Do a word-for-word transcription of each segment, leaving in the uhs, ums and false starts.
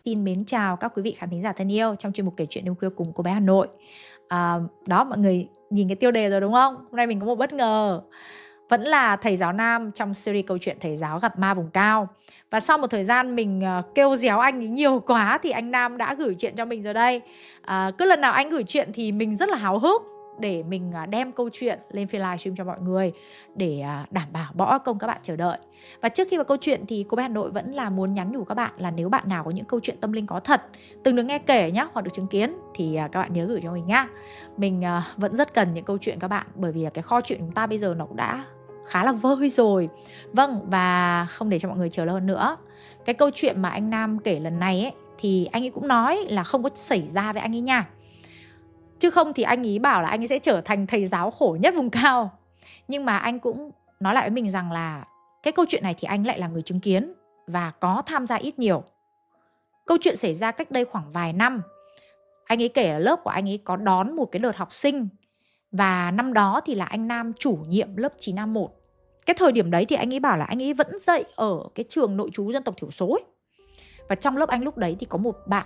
Xin mến chào các quý vị khán thính giả thân yêu trong chuyên mục kể chuyện đêm khuya cùng cô bé Hà Nội. À, đó, mọi người nhìn cái tiêu đề rồi đúng không? Hôm nay mình có một bất ngờ. Vẫn là thầy giáo nam trong series câu chuyện thầy giáo gặp ma vùng cao. Và sau một thời gian mình uh, kêu réo anh ấy nhiều quá thì anh Nam đã gửi chuyện cho mình rồi đây. À, cứ lần nào anh gửi chuyện thì mình rất là háo hức để mình đem câu chuyện lên phiên livestream cho mọi người, để đảm bảo bỏ công các bạn chờ đợi. Và trước khi vào câu chuyện thì cô bé Hà Nội vẫn là muốn nhắn nhủ các bạn là nếu bạn nào có những câu chuyện tâm linh có thật, từng được nghe kể nhá, hoặc được chứng kiến, thì các bạn nhớ gửi cho mình nhá. Mình vẫn rất cần những câu chuyện các bạn, bởi vì cái kho chuyện của chúng ta bây giờ nó cũng đã khá là vơi rồi. Vâng, và không để cho mọi người chờ lâu hơn nữa, cái câu chuyện mà anh Nam kể lần này ấy, thì anh ấy cũng nói là không có xảy ra với anh ấy nha. Chứ không thì anh ấy bảo là anh ấy sẽ trở thành thầy giáo khổ nhất vùng cao. Nhưng mà anh cũng nói lại với mình rằng là cái câu chuyện này thì anh lại là người chứng kiến và có tham gia ít nhiều. Câu chuyện xảy ra cách đây khoảng vài năm. Anh ấy kể là lớp của anh ấy có đón một cái đợt học sinh. Và năm đó thì là anh Nam chủ nhiệm lớp chín A một. Cái thời điểm đấy thì anh ấy bảo là anh ấy vẫn dạy ở cái trường nội trú dân tộc thiểu số ấy. Và trong lớp anh lúc đấy thì có một bạn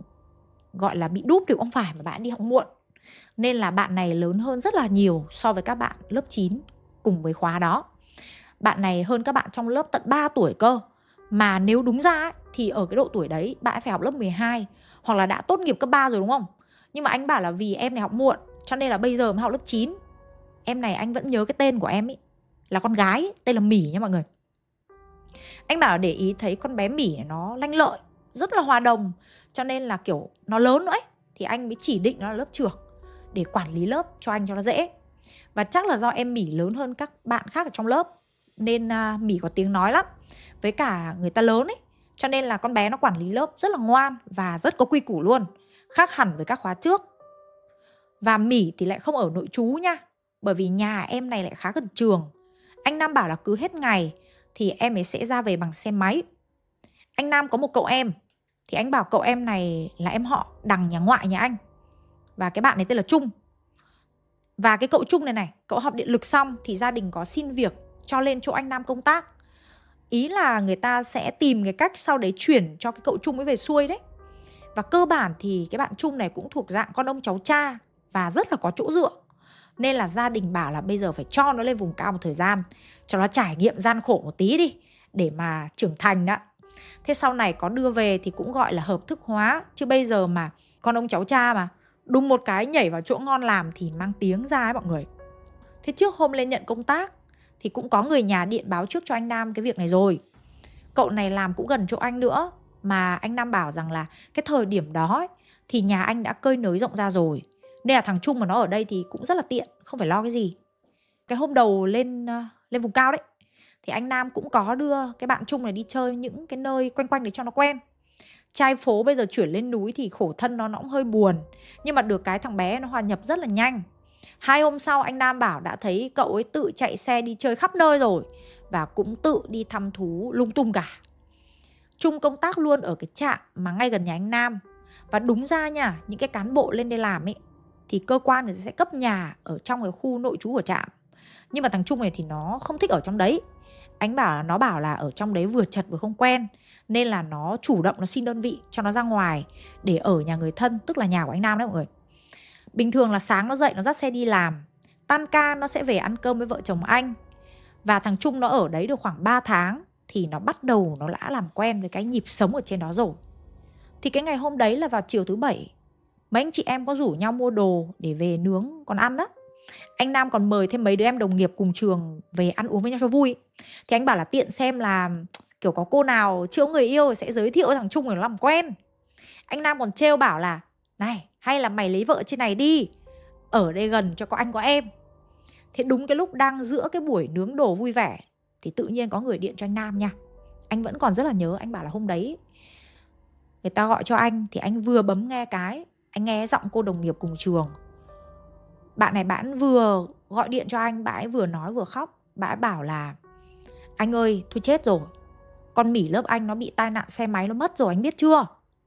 gọi là bị đúp thì cũng không phải, mà bạn đi học muộn. Nên là bạn này lớn hơn rất là nhiều so với các bạn lớp chín cùng với khóa đó. Bạn này hơn các bạn trong lớp tận ba tuổi cơ. Mà nếu đúng ra ấy, thì ở cái độ tuổi đấy bạn ấy phải học lớp mười hai, hoặc là đã tốt nghiệp cấp ba rồi đúng không? Nhưng mà anh bảo là vì em này học muộn cho nên là bây giờ mới học lớp chín. Em này anh vẫn nhớ cái tên của em ấy, là con gái ấy, tên là Mỉ nha mọi người. Anh bảo là để ý thấy con bé Mỉ này nó lanh lợi, rất là hòa đồng, cho nên là kiểu nó lớn nữa ấy, thì anh mới chỉ định nó là lớp trưởng để quản lý lớp cho anh cho nó dễ. Và chắc là do em Mỉ lớn hơn các bạn khác ở trong lớp, nên uh, Mỉ có tiếng nói lắm với cả người ta lớn ấy, cho nên là con bé nó quản lý lớp rất là ngoan và rất có quy củ luôn, khác hẳn với các khóa trước. Và Mỉ thì lại không ở nội trú nha, bởi vì nhà em này lại khá gần trường. Anh Nam bảo là cứ hết ngày thì em ấy sẽ ra về bằng xe máy. Anh Nam có một cậu em, thì anh bảo cậu em này là em họ đằng nhà ngoại nhà anh. Và cái bạn này tên là Trung. Và cái cậu Trung này này, cậu học điện lực xong thì gia đình có xin việc cho lên chỗ anh Nam công tác. Ý là người ta sẽ tìm cái cách sau đấy chuyển cho cái cậu Trung mới về xuôi đấy. Và cơ bản thì cái bạn Trung này cũng thuộc dạng con ông cháu cha và rất là có chỗ dựa. Nên là gia đình bảo là bây giờ phải cho nó lên vùng cao một thời gian, cho nó trải nghiệm gian khổ một tí đi, để mà trưởng thành đó. Thế sau này có đưa về thì cũng gọi là hợp thức hóa. Chứ bây giờ mà con ông cháu cha mà đùng một cái nhảy vào chỗ ngon làm thì mang tiếng ra ấy mọi người. Thế trước hôm lên nhận công tác thì cũng có người nhà điện báo trước cho anh Nam cái việc này rồi. Cậu này làm cũng gần chỗ anh nữa, mà anh Nam bảo rằng là cái thời điểm đó ấy, thì nhà anh đã cơi nới rộng ra rồi, nên là thằng Trung mà nó ở đây thì cũng rất là tiện, không phải lo cái gì. Cái hôm đầu lên, uh, lên vùng cao đấy, thì anh Nam cũng có đưa cái bạn Trung này đi chơi những cái nơi quanh quanh để cho nó quen. Trai phố bây giờ chuyển lên núi thì khổ thân nó, nó cũng hơi buồn. Nhưng mà được cái thằng bé nó hòa nhập rất là nhanh. Hai hôm sau anh Nam bảo đã thấy cậu ấy tự chạy xe đi chơi khắp nơi rồi, và cũng tự đi thăm thú lung tung cả. Trung công tác luôn ở cái trạm mà ngay gần nhà anh Nam. Và đúng ra nha, những cái cán bộ lên đây làm ấy thì cơ quan người ta sẽ cấp nhà ở trong cái khu nội trú của trạm. Nhưng mà thằng Trung này thì nó không thích ở trong đấy. Anh bảo là nó bảo là ở trong đấy vừa chật vừa không quen, nên là nó chủ động nó xin đơn vị cho nó ra ngoài để ở nhà người thân, tức là nhà của anh Nam đấy mọi người. Bình thường là sáng nó dậy nó dắt xe đi làm, tan ca nó sẽ về ăn cơm với vợ chồng anh. Và thằng Trung nó ở đấy được khoảng ba tháng thì nó bắt đầu nó đã làm quen với cái nhịp sống ở trên đó rồi. Thì cái ngày hôm đấy là vào chiều thứ bảy, mấy anh chị em có rủ nhau mua đồ để về nướng còn ăn đó. Anh Nam còn mời thêm mấy đứa em đồng nghiệp cùng trường về ăn uống với nhau cho vui. Thì anh bảo là tiện xem là kiểu có cô nào chưa có người yêu sẽ giới thiệu thằng Trung để nó làm quen. Anh Nam còn trêu bảo là này, hay là mày lấy vợ trên này đi, ở đây gần cho có anh có em. Thế đúng cái lúc đang giữa cái buổi nướng đồ vui vẻ thì tự nhiên có người điện cho anh Nam nha. Anh vẫn còn rất là nhớ. Anh bảo là hôm đấy người ta gọi cho anh thì anh vừa bấm nghe cái, anh nghe giọng cô đồng nghiệp cùng trường. Bạn này bạn vừa gọi điện cho anh, bạn ấy vừa nói vừa khóc. Bạn ấy bảo là anh ơi, thôi chết rồi, con Mỉ lớp anh nó bị tai nạn xe máy nó mất rồi, anh biết chưa?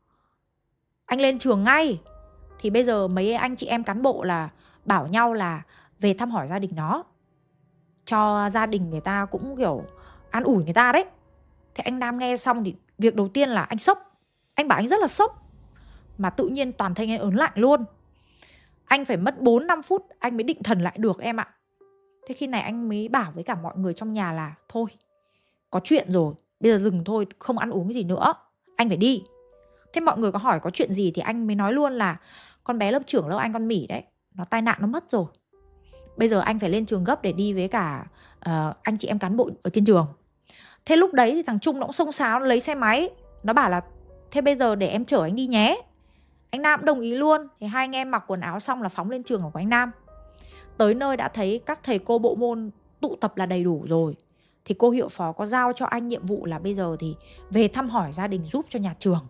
Anh lên trường ngay. Thì bây giờ mấy anh chị em cán bộ là bảo nhau là về thăm hỏi gia đình nó, cho gia đình người ta cũng kiểu an ủi người ta đấy. Thế anh Nam nghe xong thì việc đầu tiên là anh sốc. Anh bảo anh rất là sốc, mà tự nhiên toàn thân anh ớn lạnh luôn. Anh phải mất bốn năm phút anh mới định thần lại được em ạ. Thế khi này anh mới bảo với cả mọi người trong nhà là thôi, có chuyện rồi, bây giờ dừng thôi, không ăn uống gì nữa, anh phải đi. Thế mọi người có hỏi có chuyện gì thì anh mới nói luôn là con bé lớp trưởng lớp anh, con Mỹ đấy, nó tai nạn, nó mất rồi. Bây giờ anh phải lên trường gấp để đi với cả uh, anh chị em cán bộ ở trên trường. Thế lúc đấy thì thằng Trung nó cũng xông xáo, nó lấy xe máy, nó bảo là thế bây giờ để em chở anh đi nhé. Anh Nam cũng đồng ý luôn. Thì hai anh em mặc quần áo xong là phóng lên trường của anh Nam. Tới nơi đã thấy các thầy cô bộ môn tụ tập là đầy đủ rồi, thì cô hiệu phó có giao cho anh nhiệm vụ là bây giờ thì về thăm hỏi gia đình giúp cho nhà trường.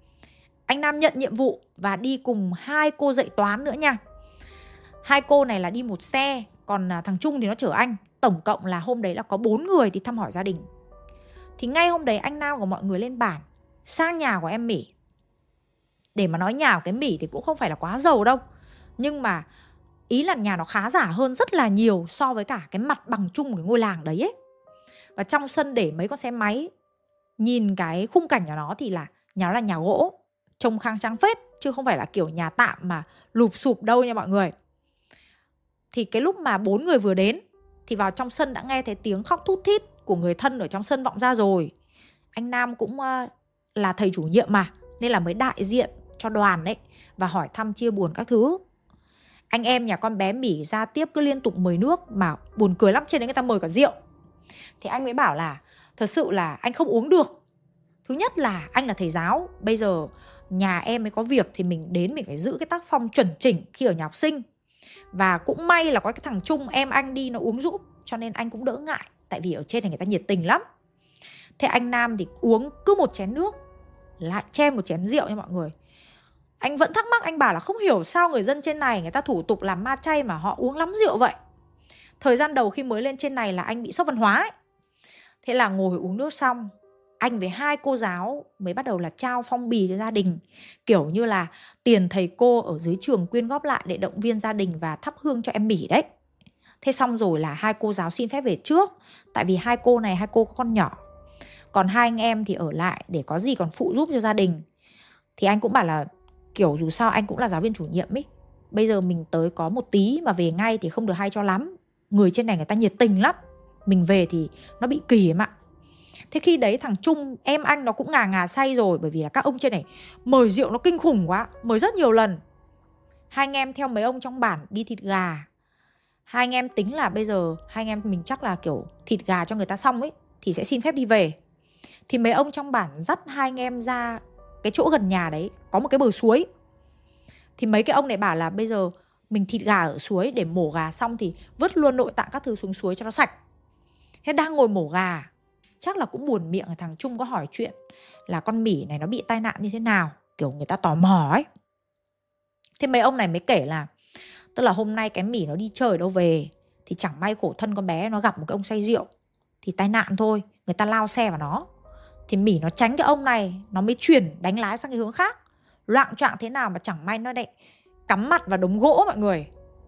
Anh Nam nhận nhiệm vụ và đi cùng hai cô dạy toán nữa nha. Hai cô này là đi một xe, còn thằng Trung thì nó chở anh. Tổng cộng là hôm đấy là có bốn người đi thăm hỏi gia đình. Thì ngay hôm đấy anh Nam của mọi người lên bản sang nhà của em Mỹ. Để mà nói nhà của cái Mỹ thì cũng không phải là quá giàu đâu, nhưng mà ý là nhà nó khá giả hơn rất là nhiều so với cả cái mặt bằng chung của cái ngôi làng đấy ấy. Và trong sân để mấy con xe máy. Nhìn cái khung cảnh của nó thì là nhà nó là nhà gỗ, trông khang trang phết, chứ không phải là kiểu nhà tạm mà lụp sụp đâu nha mọi người. Thì cái lúc mà bốn người vừa đến thì vào trong sân đã nghe thấy tiếng khóc thút thít của người thân ở trong sân vọng ra rồi. Anh Nam cũng uh, là thầy chủ nhiệm mà, nên là mới đại diện cho đoàn đấy và hỏi thăm chia buồn các thứ. Anh em nhà con bé Mỹ ra tiếp cứ liên tục mời nước, mà buồn cười lắm, trên đấy người ta mời cả rượu. Thì anh mới bảo là thật sự là anh không uống được. Thứ nhất là anh là thầy giáo, bây giờ nhà em mới có việc thì mình đến mình phải giữ cái tác phong chuẩn chỉnh khi ở nhà học sinh. Và cũng may là có cái thằng Trung em anh đi nó uống giúp, cho nên anh cũng đỡ ngại, tại vì ở trên này người ta nhiệt tình lắm. Thế anh Nam thì uống cứ một chén nước lại che một chén rượu nha mọi người. Anh vẫn thắc mắc, anh bảo là không hiểu sao người dân trên này người ta thủ tục làm ma chay mà họ uống lắm rượu vậy. Thời gian đầu khi mới lên trên này là anh bị sốc văn hóa ấy. Thế là ngồi uống nước xong, anh với hai cô giáo mới bắt đầu là trao phong bì cho gia đình, kiểu như là tiền thầy cô ở dưới trường quyên góp lại để động viên gia đình và thắp hương cho em Mỹ đấy. Thế xong rồi là hai cô giáo xin phép về trước, tại vì hai cô này hai cô có con nhỏ. Còn hai anh em thì ở lại để có gì còn phụ giúp cho gia đình. Thì anh cũng bảo là kiểu dù sao anh cũng là giáo viên chủ nhiệm ấy, bây giờ mình tới có một tí mà về ngay thì không được hay cho lắm. Người trên này người ta nhiệt tình lắm, mình về thì nó bị kỳ em ạ. Thế khi đấy thằng Trung em anh nó cũng ngà ngà say rồi, bởi vì là các ông trên này mời rượu nó kinh khủng quá, mời rất nhiều lần. Hai anh em theo mấy ông trong bản đi thịt gà. Hai anh em tính là bây giờ hai anh em mình chắc là kiểu thịt gà cho người ta xong ấy thì sẽ xin phép đi về. Thì mấy ông trong bản dắt hai anh em ra cái chỗ gần nhà đấy có một cái bờ suối. Thì mấy cái ông này bảo là bây giờ mình thịt gà ở suối, để mổ gà xong thì vứt luôn nội tạng các thứ xuống suối cho nó sạch. Thế đang ngồi mổ gà, chắc là cũng buồn miệng, thằng Trung có hỏi chuyện là con Mỹ này nó bị tai nạn như thế nào, kiểu người ta tò mò ấy. Thế mấy ông này mới kể là tức là hôm nay cái Mỹ nó đi chơi đâu về, thì chẳng may khổ thân con bé nó gặp một cái ông say rượu thì tai nạn thôi, người ta lao xe vào nó. Thì Mỹ nó tránh cái ông này, nó mới chuyển đánh lái sang cái hướng khác. Loạng choạng thế nào mà chẳng may nó lại cắm mặt vào đống gỗ mọi người,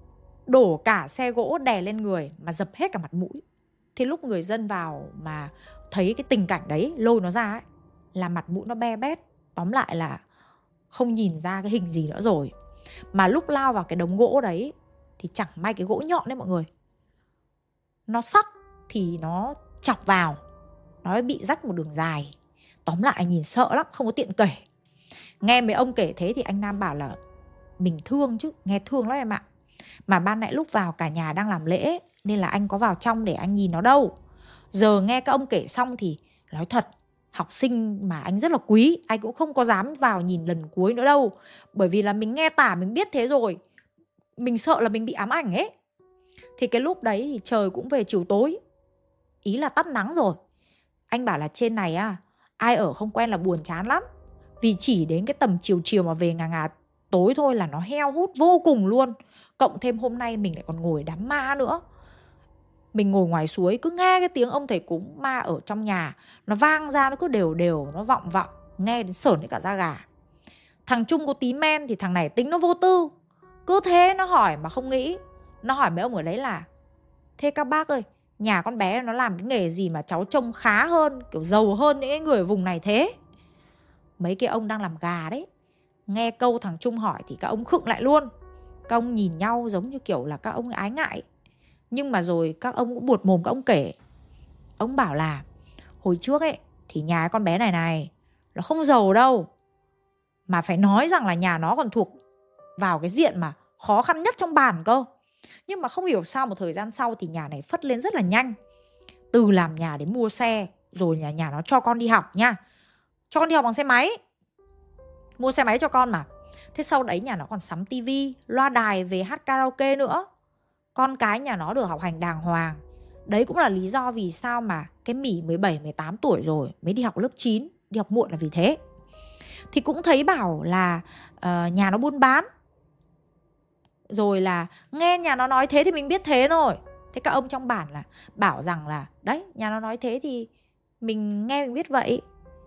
đổ cả xe gỗ đè lên người mà dập hết cả mặt mũi. Thế lúc người dân vào mà thấy cái tình cảnh đấy, lôi nó ra ấy, là mặt mũi nó be bét. Tóm lại là không nhìn ra cái hình gì nữa rồi. Mà lúc lao vào cái đống gỗ đấy thì chẳng may cái gỗ nhọn đấy mọi người, nó sắc thì nó chọc vào, nó bị rách một đường dài. Tóm lại nhìn sợ lắm, không có tiện kể. Nghe mấy ông kể thế thì anh Nam bảo là mình thương chứ, nghe thương lắm em ạ. Mà ban nãy lúc vào cả nhà đang làm lễ, nên là anh có vào trong để anh nhìn nó đâu. Giờ nghe các ông kể xong thì nói thật, học sinh mà anh rất là quý, anh cũng không có dám vào nhìn lần cuối nữa đâu. Bởi vì là mình nghe tả mình biết thế rồi, mình sợ là mình bị ám ảnh ấy. Thì cái lúc đấy thì trời cũng về chiều tối, ý là tắt nắng rồi. Anh bảo là trên này à, ai ở không quen là buồn chán lắm. Vì chỉ đến cái tầm chiều chiều mà về ngà ngà tối thôi là nó heo hút vô cùng luôn. Cộng thêm hôm nay mình lại còn ngồi đám ma nữa. Mình ngồi ngoài suối cứ nghe cái tiếng ông thầy cúng ma ở trong nhà nó vang ra, nó cứ đều đều, nó vọng vọng, nghe đến sởn đến cả da gà. Thằng Trung có tí men thì thằng này tính nó vô tư, cứ thế nó hỏi mà không nghĩ. Nó hỏi mấy ông ở đấy là thế các bác ơi, nhà con bé nó làm cái nghề gì mà cháu trông khá hơn, kiểu giàu hơn những người ở vùng này thế? mấy cái ông đang làm gà đấy, nghe câu thằng Trung hỏi thì các ông khựng lại luôn. Các ông nhìn nhau giống như kiểu là các ông ái ngại. Nhưng mà rồi các ông cũng buột mồm các ông kể. Ông bảo là hồi trước ấy thì nhà con bé này này nó không giàu đâu, mà phải nói rằng là nhà nó còn thuộc vào cái diện mà khó khăn nhất trong bản cơ. Nhưng mà không hiểu sao một thời gian sau thì nhà này phất lên rất là nhanh. Từ làm nhà đến mua xe, rồi nhà nhà nó cho con đi học nha, cho con đi học bằng xe máy, mua xe máy cho con mà. Thế sau đấy nhà nó còn sắm tivi, loa đài về hát karaoke nữa. Con cái nhà nó được học hành đàng hoàng. Đấy cũng là lý do vì sao mà cái Mỉ mười bảy, mười tám tuổi rồi mới đi học lớp chín, đi học muộn là vì thế. Thì cũng thấy bảo là uh, nhà nó buôn bán. Rồi là nghe nhà nó nói thế thì mình biết thế thôi. Thế các ông trong bản là bảo rằng là đấy, nhà nó nói thế thì mình nghe mình biết vậy.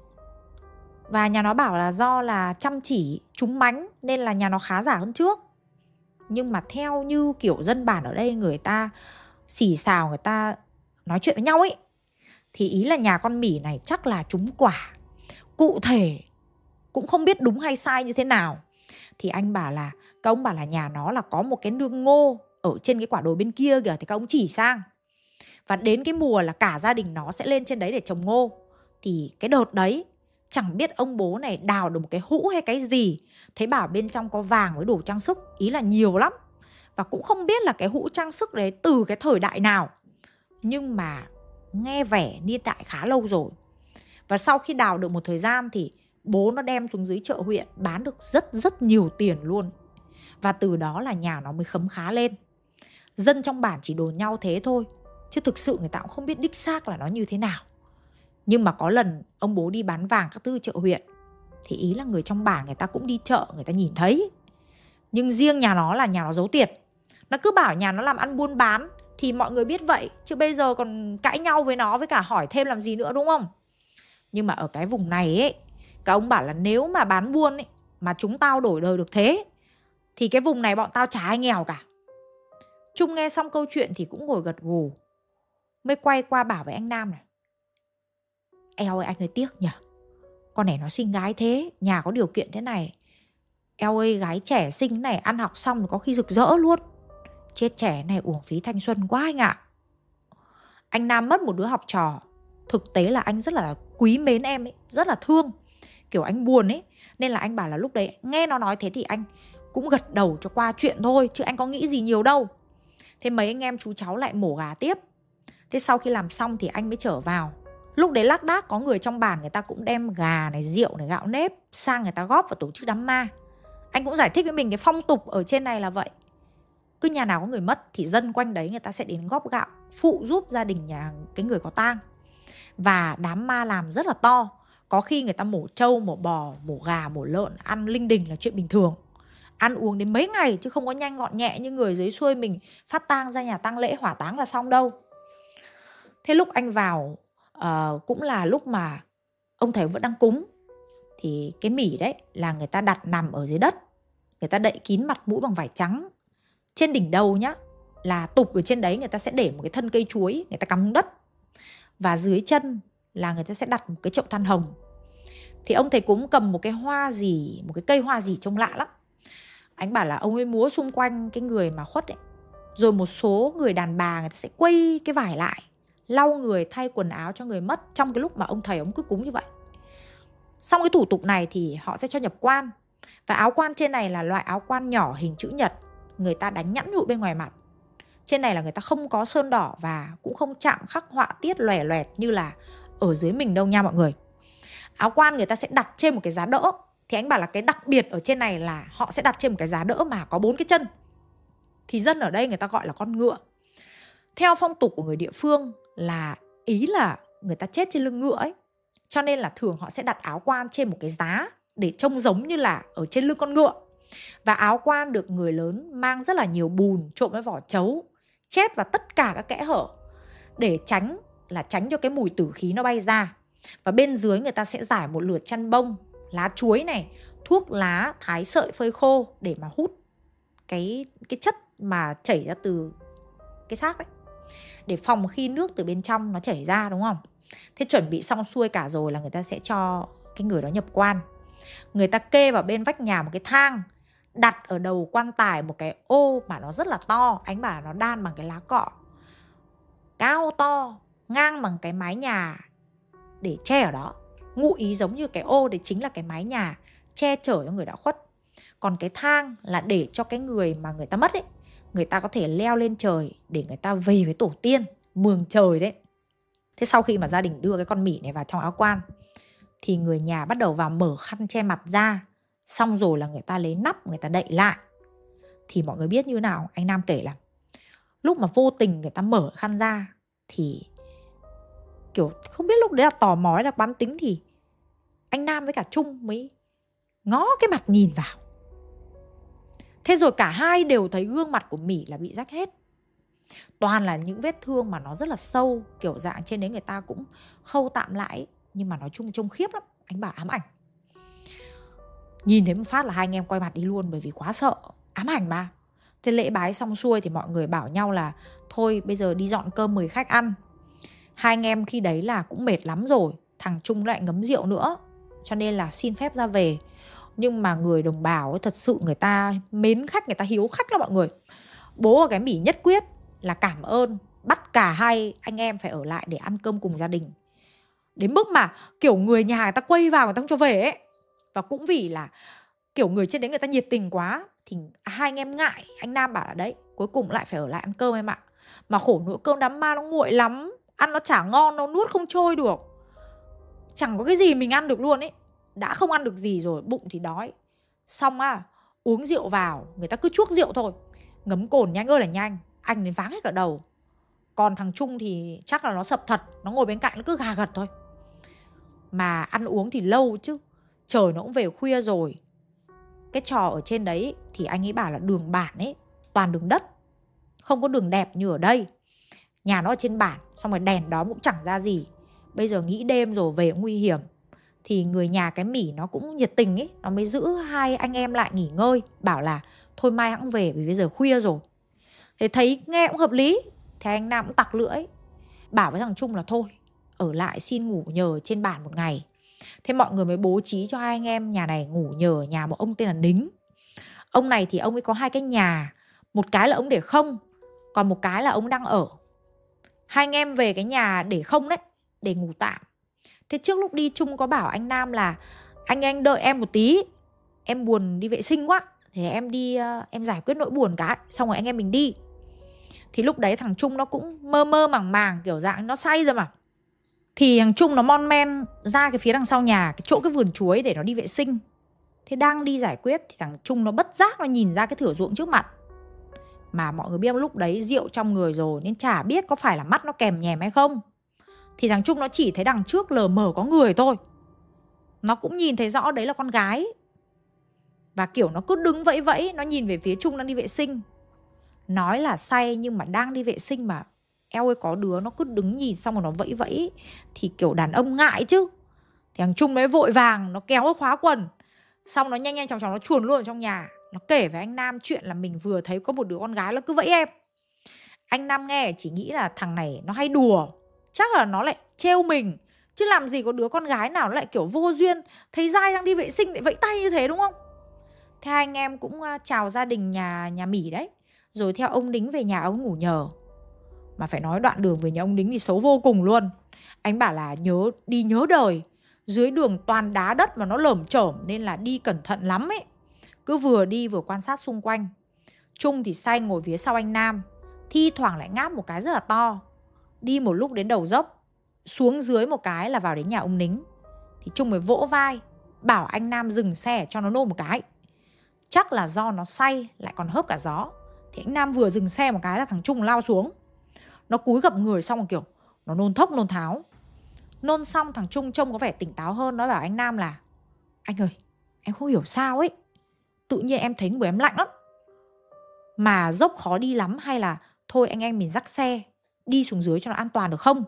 Và nhà nó bảo là do là chăm chỉ, trúng mánh nên là nhà nó khá giả hơn trước. Nhưng mà theo như kiểu dân bản ở đây người ta xì xào, người ta nói chuyện với nhau ấy, thì ý là nhà con Mỉ này chắc là trúng quả. Cụ thể cũng không biết đúng hay sai như thế nào. Thì anh bảo là, các ông bảo là nhà nó là có một cái nương ngô ở trên cái quả đồi bên kia kìa. Thì các ông chỉ sang. Và đến cái mùa là cả gia đình nó sẽ lên trên đấy để trồng ngô. Thì cái đợt đấy chẳng biết ông bố này đào được một cái hũ hay cái gì, thấy bảo bên trong có vàng với đồ trang sức, ý là nhiều lắm. Và cũng không biết là cái hũ trang sức đấy từ cái thời đại nào, nhưng mà nghe vẻ niên đại khá lâu rồi. Và sau khi đào được một thời gian thì bố nó đem xuống dưới chợ huyện bán được rất rất nhiều tiền luôn. Và từ đó là nhà nó mới khấm khá lên. Dân trong bản chỉ đồn nhau thế thôi, chứ thực sự người ta cũng không biết đích xác là nó như thế nào. Nhưng mà có lần ông bố đi bán vàng các thứ chợ huyện, thì ý là người trong bản người ta cũng đi chợ, người ta nhìn thấy. Nhưng riêng nhà nó là nhà nó giấu tiền. Nó cứ bảo nhà nó làm ăn buôn bán thì mọi người biết vậy, chứ bây giờ còn cãi nhau với nó, với cả hỏi thêm làm gì nữa, đúng không? Nhưng mà ở cái vùng này ấy, các ông bảo là nếu mà bán buôn ấy, mà chúng tao đổi đời được thế, thì cái vùng này bọn tao chả ai nghèo cả. Trung nghe xong câu chuyện thì cũng ngồi gật gù, mới quay qua bảo với anh Nam này: eo ơi anh ơi, tiếc nhỉ, con này nó xinh gái thế, nhà có điều kiện thế này. Eo ơi, gái trẻ xinh này, ăn học xong thì có khi rực rỡ luôn. Chết trẻ này uổng phí thanh xuân quá anh ạ. Anh Nam mất một đứa học trò. Thực tế là anh rất là quý mến em ấy, rất là thương. Kiểu anh buồn ấy. Nên là anh bảo là lúc đấy nghe nó nói thế thì anh cũng gật đầu cho qua chuyện thôi, chứ anh có nghĩ gì nhiều đâu. Thế mấy anh em chú cháu lại mổ gà tiếp. Thế sau khi làm xong thì anh mới trở vào. Lúc đấy lác đác có người trong bản người ta cũng đem gà này, rượu này, gạo nếp sang người ta góp vào tổ chức đám ma. Anh cũng giải thích với mình cái phong tục ở trên này là vậy. Cứ nhà nào có người mất thì dân quanh đấy người ta sẽ đến góp gạo, phụ giúp gia đình nhà cái người có tang. Và đám ma làm rất là to. Có khi người ta mổ trâu, mổ bò, mổ gà, mổ lợn, ăn linh đình là chuyện bình thường. Ăn uống đến mấy ngày chứ không có nhanh gọn nhẹ như người dưới xuôi mình phát tang ra nhà tang lễ hỏa táng là xong đâu. Thế lúc anh vào uh, cũng là lúc mà ông thầy vẫn đang cúng. Thì cái Mỉ đấy là người ta đặt nằm ở dưới đất, người ta đậy kín mặt mũi bằng vải trắng. Trên đỉnh đầu nhá, là tụp ở trên đấy người ta sẽ để một cái thân cây chuối, người ta cắm đất. Và dưới chân là người ta sẽ đặt một cái chậu than hồng. Thì ông thầy cúng cầm một cái hoa gì, một cái cây hoa gì trông lạ lắm. Anh bảo là ông ấy múa xung quanh cái người mà khuất ấy. Rồi một số người đàn bà người ta sẽ quây cái vải lại, lau người, thay quần áo cho người mất trong cái lúc mà ông thầy ông cứ cúng như vậy. Xong cái thủ tục này thì họ sẽ cho nhập quan. Và áo quan trên này là loại áo quan nhỏ hình chữ nhật, người ta đánh nhẵn nhụi bên ngoài mặt. Trên này là người ta không có sơn đỏ và cũng không chạm khắc họa tiết lòe loẹt như là ở dưới mình đâu nha mọi người. Áo quan người ta sẽ đặt trên một cái giá đỡ. Thì anh bảo là cái đặc biệt ở trên này là họ sẽ đặt trên một cái giá đỡ mà có bốn cái chân. Thì dân ở đây người ta gọi là con ngựa. Theo phong tục của người địa phương là ý là người ta chết trên lưng ngựa ấy. Cho nên là thường họ sẽ đặt áo quan trên một cái giá để trông giống như là ở trên lưng con ngựa. Và áo quan được người lớn mang rất là nhiều bùn trộn với vỏ trấu, chét vào tất cả các kẽ hở để tránh là tránh cho cái mùi tử khí nó bay ra. Và bên dưới người ta sẽ rải một lượt chăn bông, lá chuối này, thuốc lá, thái sợi phơi khô để mà hút cái, cái chất mà chảy ra từ cái xác đấy, để phòng khi nước từ bên trong nó chảy ra, đúng không? Thế chuẩn bị xong xuôi cả rồi là người ta sẽ cho cái người đó nhập quan. Người ta kê vào bên vách nhà một cái thang, đặt ở đầu quan tài một cái ô mà nó rất là to. Anh bảo nó đan bằng cái lá cọ cao to, ngang bằng cái mái nhà để che ở đó. Ngụ ý giống như cái ô đấy chính là cái mái nhà che chở cho người đã khuất. Còn cái thang là để cho cái người mà người ta mất ấy, người ta có thể leo lên trời để người ta về với tổ tiên, mường trời đấy. Thế sau khi mà gia đình đưa cái con mỉ này vào trong áo quan thì người nhà bắt đầu vào mở khăn che mặt ra. Xong rồi là người ta lấy nắp, người ta đậy lại. Thì mọi người biết như nào? Anh Nam kể là lúc mà vô tình người ta mở khăn ra thì kiểu không biết lúc đấy là tò mò hay là bám tính, thì anh Nam với cả Trung mới ngó cái mặt nhìn vào. Thế rồi cả hai đều thấy gương mặt của Mỉ là bị rách hết. Toàn là những vết thương mà nó rất là sâu, kiểu dạng trên đấy người ta cũng khâu tạm lại. Nhưng mà nói chung trông khiếp lắm. Anh bảo ám ảnh. Nhìn thấy một phát là hai anh em quay mặt đi luôn, bởi vì quá sợ. Ám ảnh mà. Thế lễ bái xong xuôi thì mọi người bảo nhau là thôi bây giờ đi dọn cơm mời khách ăn. Hai anh em khi đấy là cũng mệt lắm rồi. Thằng Trung lại ngấm rượu nữa, cho nên là xin phép ra về. Nhưng mà người đồng bào ấy, thật sự người ta mến khách, người ta hiếu khách lắm mọi người. Bố của cái Mỉ nhất quyết là cảm ơn, bắt cả hai anh em phải ở lại để ăn cơm cùng gia đình. Đến mức mà kiểu người nhà người ta quay vào người ta không cho về ấy. Và cũng vì là kiểu người trên đấy người ta nhiệt tình quá thì hai anh em ngại. Anh Nam bảo là đấy, cuối cùng lại phải ở lại ăn cơm em ạ. Mà khổ nỗi cơm đám ma nó nguội lắm, ăn nó chả ngon, nó nuốt không trôi được. Chẳng có cái gì mình ăn được luôn ấy. Đã không ăn được gì rồi, bụng thì đói. Xong á, uống rượu vào, người ta cứ chuốc rượu thôi. Ngấm cồn nhanh ơi là nhanh. Anh đến váng hết cả đầu. Còn thằng Trung thì chắc là nó sập thật. Nó ngồi bên cạnh nó cứ gà gật thôi. Mà ăn uống thì lâu chứ. Trời nó cũng về khuya rồi. Cái trò ở trên đấy thì anh ấy bảo là đường bản ấy toàn đường đất, không có đường đẹp như ở đây. Nhà nó ở trên bản, xong rồi đèn đó cũng chẳng ra gì. Bây giờ nghĩ đêm rồi về cũng nguy hiểm. Thì người nhà cái Mỉ nó cũng nhiệt tình ấy, nó mới giữ hai anh em lại nghỉ ngơi. Bảo là thôi mai hẵng về vì bây giờ khuya rồi. Thế thấy nghe cũng hợp lý. Thì anh Nam cũng tặc lưỡi, bảo với thằng Trung là thôi ở lại xin ngủ nhờ trên bản một ngày. Thế mọi người mới bố trí cho hai anh em nhà này ngủ nhờ ở nhà một ông tên là Nính. Ông này thì ông ấy có hai cái nhà. Một cái là ông để không, còn một cái là ông đang ở. Hai anh em về cái nhà để không đấy, để ngủ tạm. Thế trước lúc đi Trung có bảo anh Nam là anh anh đợi em một tí, em buồn đi vệ sinh quá, thì em đi em giải quyết nỗi buồn cái, xong rồi anh em mình đi. Thì lúc đấy thằng Trung nó cũng mơ mơ màng màng, kiểu dạng nó say rồi mà. Thì thằng Trung nó mon men ra cái phía đằng sau nhà, cái chỗ cái vườn chuối để nó đi vệ sinh. Thế đang đi giải quyết thì thằng Trung nó bất giác nó nhìn ra cái thửa ruộng trước mặt. Mà mọi người biết lúc đấy rượu trong người rồi nên chả biết có phải là mắt nó kèm nhèm hay không. Thì thằng Trung nó chỉ thấy đằng trước lờ mờ có người thôi. Nó cũng nhìn thấy rõ đấy là con gái. Và kiểu nó cứ đứng vẫy vẫy, nó nhìn về phía Trung đang đi vệ sinh. Nói là say nhưng mà đang đi vệ sinh mà eo ơi, có đứa nó cứ đứng nhìn xong rồi nó vẫy vẫy thì kiểu đàn ông ngại chứ. Thì thằng Trung mới vội vàng, nó kéo cái khóa quần, xong nó nhanh nhanh chóng chóng nó chuồn luôn ở trong nhà. Nó kể với anh Nam chuyện là mình vừa thấy có một đứa con gái nó cứ vẫy em. Anh Nam nghe chỉ nghĩ là thằng này nó hay đùa, chắc là nó lại trêu mình. Chứ làm gì có đứa con gái nào nó lại kiểu vô duyên thấy dai đang đi vệ sinh lại vẫy tay như thế, đúng không? Thế hai anh em cũng chào gia đình nhà nhà Mỉ đấy, rồi theo ông Đính về nhà ông ngủ nhờ. Mà phải nói đoạn đường về nhà ông Đính thì xấu vô cùng luôn. Anh bảo là nhớ đi nhớ đời. Dưới đường toàn đá đất mà nó lởm chởm, nên là đi cẩn thận lắm ấy. Cứ vừa đi vừa quan sát xung quanh. Trung thì say ngồi phía sau anh Nam, thi thoảng lại ngáp một cái rất là to. Đi một lúc đến đầu dốc, xuống dưới một cái là vào đến nhà ông Nính. Thì Trung mới vỗ vai, bảo anh Nam dừng xe cho nó nôn một cái. Chắc là do nó say lại còn hớp cả gió. Thì anh Nam vừa dừng xe một cái là thằng Trung lao xuống. Nó cúi gập người xong rồi kiểu nó nôn thốc nôn tháo. Nôn xong thằng Trung trông có vẻ tỉnh táo hơn. Nó bảo anh Nam là anh ơi, em không hiểu sao ấy, tự nhiên em thấy người em lạnh lắm. Mà dốc khó đi lắm, hay là thôi anh em mình dắt xe đi xuống dưới cho nó an toàn được không?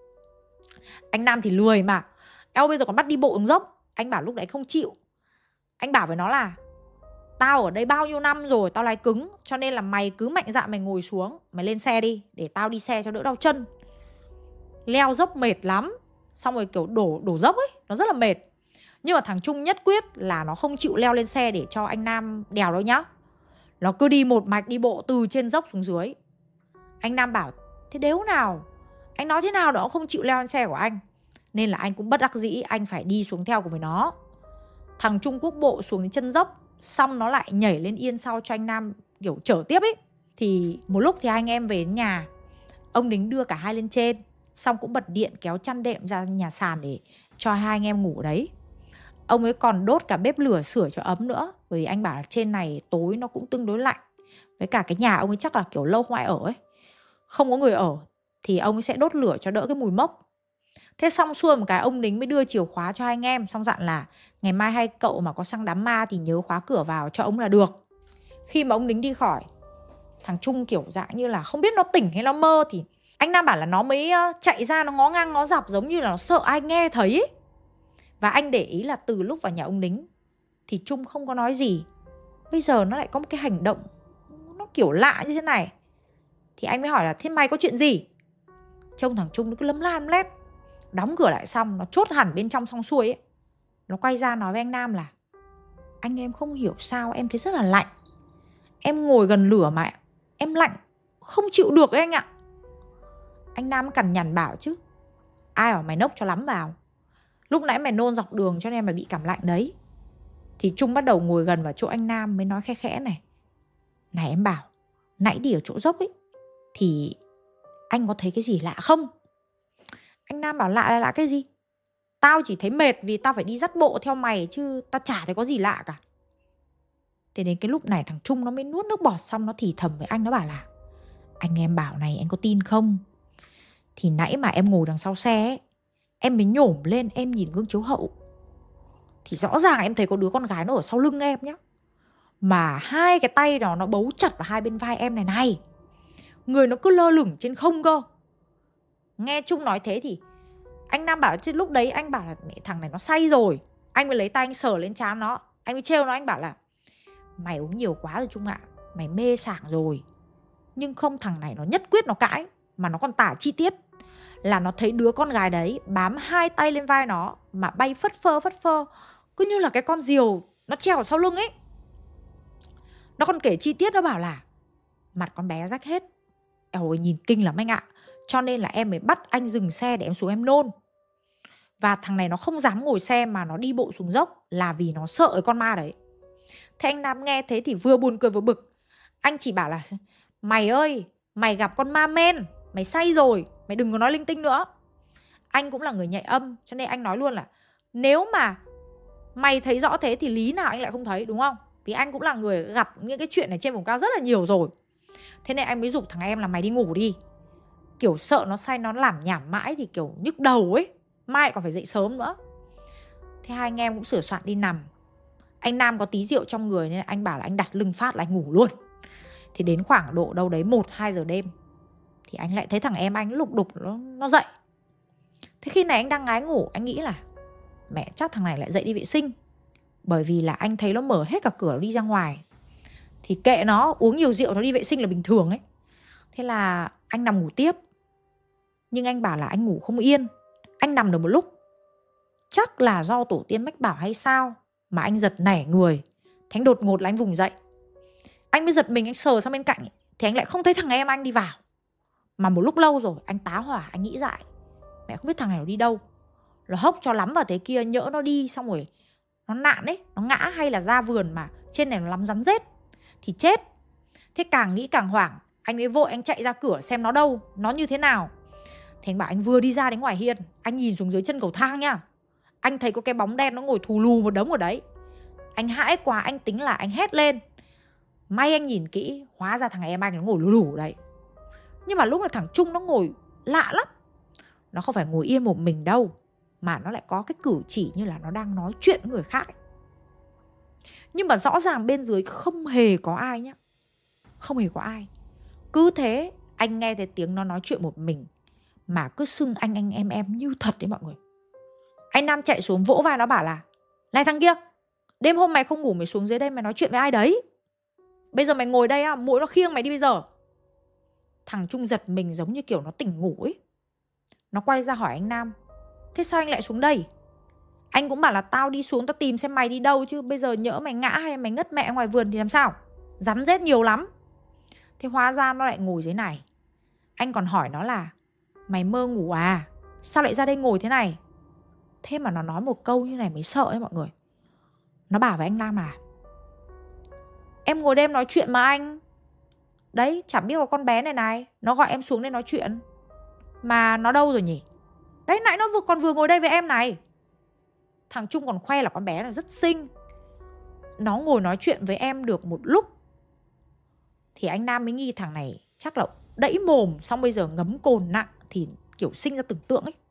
Anh Nam thì lười mà, eo bây giờ còn bắt đi bộ xuống dốc. Anh bảo lúc đấy không chịu. Anh bảo với nó là tao ở đây bao nhiêu năm rồi, tao lái cứng, cho nên là mày cứ mạnh dạn mày ngồi xuống, mày lên xe đi, để tao đi xe cho đỡ đau chân. Leo dốc mệt lắm. Xong rồi kiểu đổ, đổ dốc ấy, nó rất là mệt. Nhưng mà thằng Trung nhất quyết là nó không chịu leo lên xe để cho anh Nam đèo đâu nhá. Nó cứ đi một mạch, đi bộ từ trên dốc xuống dưới. Anh Nam bảo thế đéo nào, anh nói thế nào đó cũng không chịu leo lên xe của anh. Nên là anh cũng bất đắc dĩ, anh phải đi xuống theo cùng với nó. Thằng Trung quốc bộ xuống đến chân dốc, xong nó lại nhảy lên yên sau cho anh Nam kiểu chở tiếp ấy. Thì một lúc thì anh em về đến nhà, ông Đính đưa cả hai lên trên, xong cũng bật điện kéo chăn đệm ra nhà sàn để cho hai anh em ngủ ở đấy. Ông ấy còn đốt cả bếp lửa sưởi cho ấm nữa, bởi vì anh bảo là trên này tối nó cũng tương đối lạnh. Với cả cái nhà ông ấy chắc là kiểu lâu không ai ở ấy, không có người ở, thì ông ấy sẽ đốt lửa cho đỡ cái mùi mốc. Thế xong xuôi một cái, ông Đính mới đưa chìa khóa cho hai anh em, xong dặn là ngày mai hai cậu mà có sang đám ma thì nhớ khóa cửa vào cho ông là được. Khi mà ông Đính đi khỏi, thằng Trung kiểu dạng như là không biết nó tỉnh hay nó mơ, thì anh Nam bảo là nó mới chạy ra, nó ngó ngang ngó dọc giống như là nó sợ ai nghe thấy ấy. Và anh để ý là từ lúc vào nhà ông Đính thì Trung không có nói gì, bây giờ nó lại có một cái hành động nó kiểu lạ như thế này. Thì anh mới hỏi là thế mày có chuyện gì? Trông thằng Trung nó cứ lấm la lấm lét. Đóng cửa lại xong, nó chốt hẳn bên trong xong xuôi ấy, nó quay ra nói với anh Nam là anh em không hiểu sao em thấy rất là lạnh. Em ngồi gần lửa mà em lạnh không chịu được ấy anh ạ. Anh Nam cằn nhằn bảo chứ ai bảo mày nốc cho lắm vào, lúc nãy mày nôn dọc đường cho nên mày bị cảm lạnh đấy. Thì Trung bắt đầu ngồi gần vào chỗ anh Nam mới nói khẽ khẽ này: này em bảo, nãy đi ở chỗ dốc ấy thì anh có thấy cái gì lạ không? Anh Nam bảo lạ là lạ cái gì? Tao chỉ thấy mệt vì tao phải đi dắt bộ theo mày, chứ tao chả thấy có gì lạ cả. Thế đến cái lúc này thằng Trung nó mới nuốt nước bọt, xong nó thì thầm với anh, nó bảo là anh em bảo này, anh có tin không? Thì nãy mà em ngồi đằng sau xe ấy, em mới nhổm lên em nhìn gương chiếu hậu, thì rõ ràng em thấy có đứa con gái nó ở sau lưng em nhá. Mà hai cái tay đó nó bấu chặt vào hai bên vai em này này, người nó cứ lơ lửng trên không cơ. Nghe Trung nói thế thì anh Nam bảo chứ lúc đấy anh bảo là mẹ thằng này nó say rồi. Anh mới lấy tay anh sờ lên trán nó, anh mới trêu nó, anh bảo là mày uống nhiều quá rồi Trung ạ, mày mê sảng rồi. Nhưng không, thằng này nó nhất quyết nó cãi, mà nó còn tả chi tiết là nó thấy đứa con gái đấy bám hai tay lên vai nó mà bay phất phơ phất phơ, cứ như là cái con diều nó treo ở sau lưng ấy. Nó còn kể chi tiết, nó bảo là mặt con bé rách hết. Ôi nhìn kinh lắm anh ạ. Cho nên là em mới bắt anh dừng xe để em xuống em nôn. Và thằng này nó không dám ngồi xe mà nó đi bộ xuống dốc là vì nó sợ cái con ma đấy. Thế anh Nam nghe thế thì vừa buồn cười vừa bực. Anh chỉ bảo là mày ơi, mày gặp con ma men, mày say rồi, mày đừng có nói linh tinh nữa. Anh cũng là người nhạy âm, cho nên anh nói luôn là nếu mà mày thấy rõ thế thì lý nào anh lại không thấy, đúng không? Vì anh cũng là người gặp những cái chuyện này trên vùng cao rất là nhiều rồi. Thế nên anh mới giục thằng em là mày đi ngủ đi. Kiểu sợ nó say nó làm nhảm mãi thì kiểu nhức đầu ấy, mai còn phải dậy sớm nữa. Thế hai anh em cũng sửa soạn đi nằm. Anh Nam có tí rượu trong người nên anh bảo là anh đặt lưng phát là anh ngủ luôn. Thì đến khoảng độ đâu đấy một hai giờ đêm thì anh lại thấy thằng em anh lục đục nó, nó dậy. Thế khi này anh đang ngái ngủ, anh nghĩ là mẹ chắc thằng này lại dậy đi vệ sinh, bởi vì là anh thấy nó mở hết cả cửa đi ra ngoài. Thì kệ nó, uống nhiều rượu nó đi vệ sinh là bình thường ấy. Thế là anh nằm ngủ tiếp. Nhưng anh bảo là anh ngủ không yên. Anh nằm được một lúc, chắc là do tổ tiên mách bảo hay sao mà anh giật nảy người. Thế anh đột ngột là anh vùng dậy. Anh mới giật mình, anh sờ sang bên cạnh thì anh lại không thấy thằng em anh đi vào. Mà một lúc lâu rồi anh tá hỏa, anh nghĩ dại, mẹ không biết thằng này nó đi đâu. Nó hốc cho lắm vào thế kia, nhỡ nó đi xong rồi nó nạn ấy, nó ngã hay là ra vườn mà trên này nó lắm rắn rết thì chết. Thế càng nghĩ càng hoảng, anh mới vội anh chạy ra cửa xem nó đâu, nó như thế nào. Thế anh bảo anh vừa đi ra đến ngoài hiên, anh nhìn xuống dưới chân cầu thang nha, anh thấy có cái bóng đen nó ngồi thù lù một đống ở đấy. Anh hãi quá, anh tính là anh hét lên. May anh nhìn kỹ, hóa ra thằng em anh nó ngồi lù lù đấy. Nhưng mà lúc là thằng Trung nó ngồi lạ lắm. Nó không phải ngồi yên một mình đâu, mà nó lại có cái cử chỉ như là nó đang nói chuyện với người khác ấy. Nhưng mà rõ ràng bên dưới không hề có ai nhá. Không hề có ai. Cứ thế anh nghe thấy tiếng nó nói chuyện một mình, mà cứ xưng anh anh em em như thật đấy mọi người. Anh Nam chạy xuống vỗ vai nó bảo là này thằng kia, đêm hôm mày không ngủ mày xuống dưới đây mày nói chuyện với ai đấy? Bây giờ mày ngồi đây á, mũi nó khiêng mày đi bây giờ. Thằng Trung giật mình giống như kiểu nó tỉnh ngủ ấy. Nó quay ra hỏi anh Nam, thế sao anh lại xuống đây? Anh cũng bảo là tao đi xuống tao tìm xem mày đi đâu, chứ bây giờ nhỡ mày ngã hay mày ngất mẹ ngoài vườn thì làm sao? Rắn rết nhiều lắm. Thế hóa ra nó lại ngồi dưới này. Anh còn hỏi nó là mày mơ ngủ à? Sao lại ra đây ngồi thế này? Thế mà nó nói một câu như này mới sợ ấy mọi người. Nó bảo với anh Nam là em ngồi đêm nói chuyện mà anh. Đấy, chẳng biết có con bé này này, nó gọi em xuống đây nói chuyện. Mà nó đâu rồi nhỉ? Đấy, nãy nó vừa còn vừa ngồi đây với em này. Thằng Trung còn khoe là con bé là rất xinh. Nó ngồi nói chuyện với em được một lúc. Thì anh Nam mới nghi thằng này chắc là đẫy mồm, xong bây giờ ngấm cồn nặng thì kiểu sinh ra tưởng tượng ấy.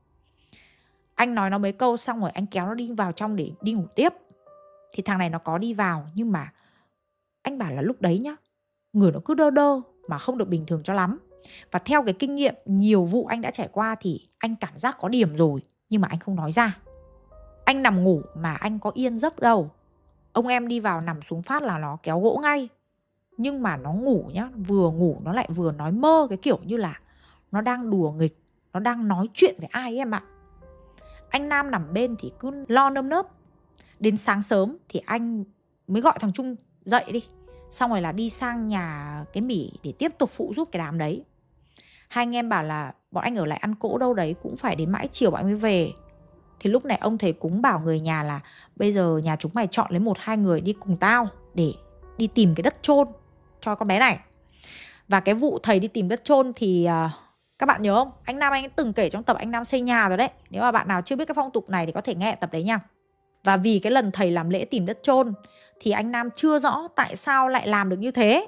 Anh nói nó mấy câu xong rồi anh kéo nó đi vào trong để đi ngủ tiếp. Thì thằng này nó có đi vào, nhưng mà anh bảo là lúc đấy nhá, người nó cứ đơ đơ mà không được bình thường cho lắm. Và theo cái kinh nghiệm nhiều vụ anh đã trải qua thì anh cảm giác có điểm rồi, nhưng mà anh không nói ra. Anh nằm ngủ mà anh có yên giấc đâu. Ông em đi vào nằm xuống phát là nó kéo gỗ ngay. Nhưng mà nó ngủ nhá, vừa ngủ nó lại vừa nói mơ, cái kiểu như là nó đang đùa nghịch, nó đang nói chuyện với ai em ạ. Anh Nam nằm bên thì cứ lo nơm nớp. Đến sáng sớm thì anh mới gọi thằng Trung dậy đi, xong rồi là đi sang nhà cái Mỹ để tiếp tục phụ giúp cái đám đấy. Hai anh em bảo là bọn anh ở lại ăn cỗ đâu đấy cũng phải đến mãi chiều bọn anh mới về. Thì lúc này ông thầy cúng bảo người nhà là bây giờ nhà chúng mày chọn lấy một hai người đi cùng tao để đi tìm cái đất chôn cho con bé này. Và cái vụ thầy đi tìm đất chôn thì uh, các bạn nhớ không? Anh Nam anh ấy từng kể trong tập Anh Nam xây nhà rồi đấy. Nếu mà bạn nào chưa biết cái phong tục này thì có thể nghe tập đấy nha. Và vì cái lần thầy làm lễ tìm đất chôn thì anh Nam chưa rõ tại sao lại làm được như thế.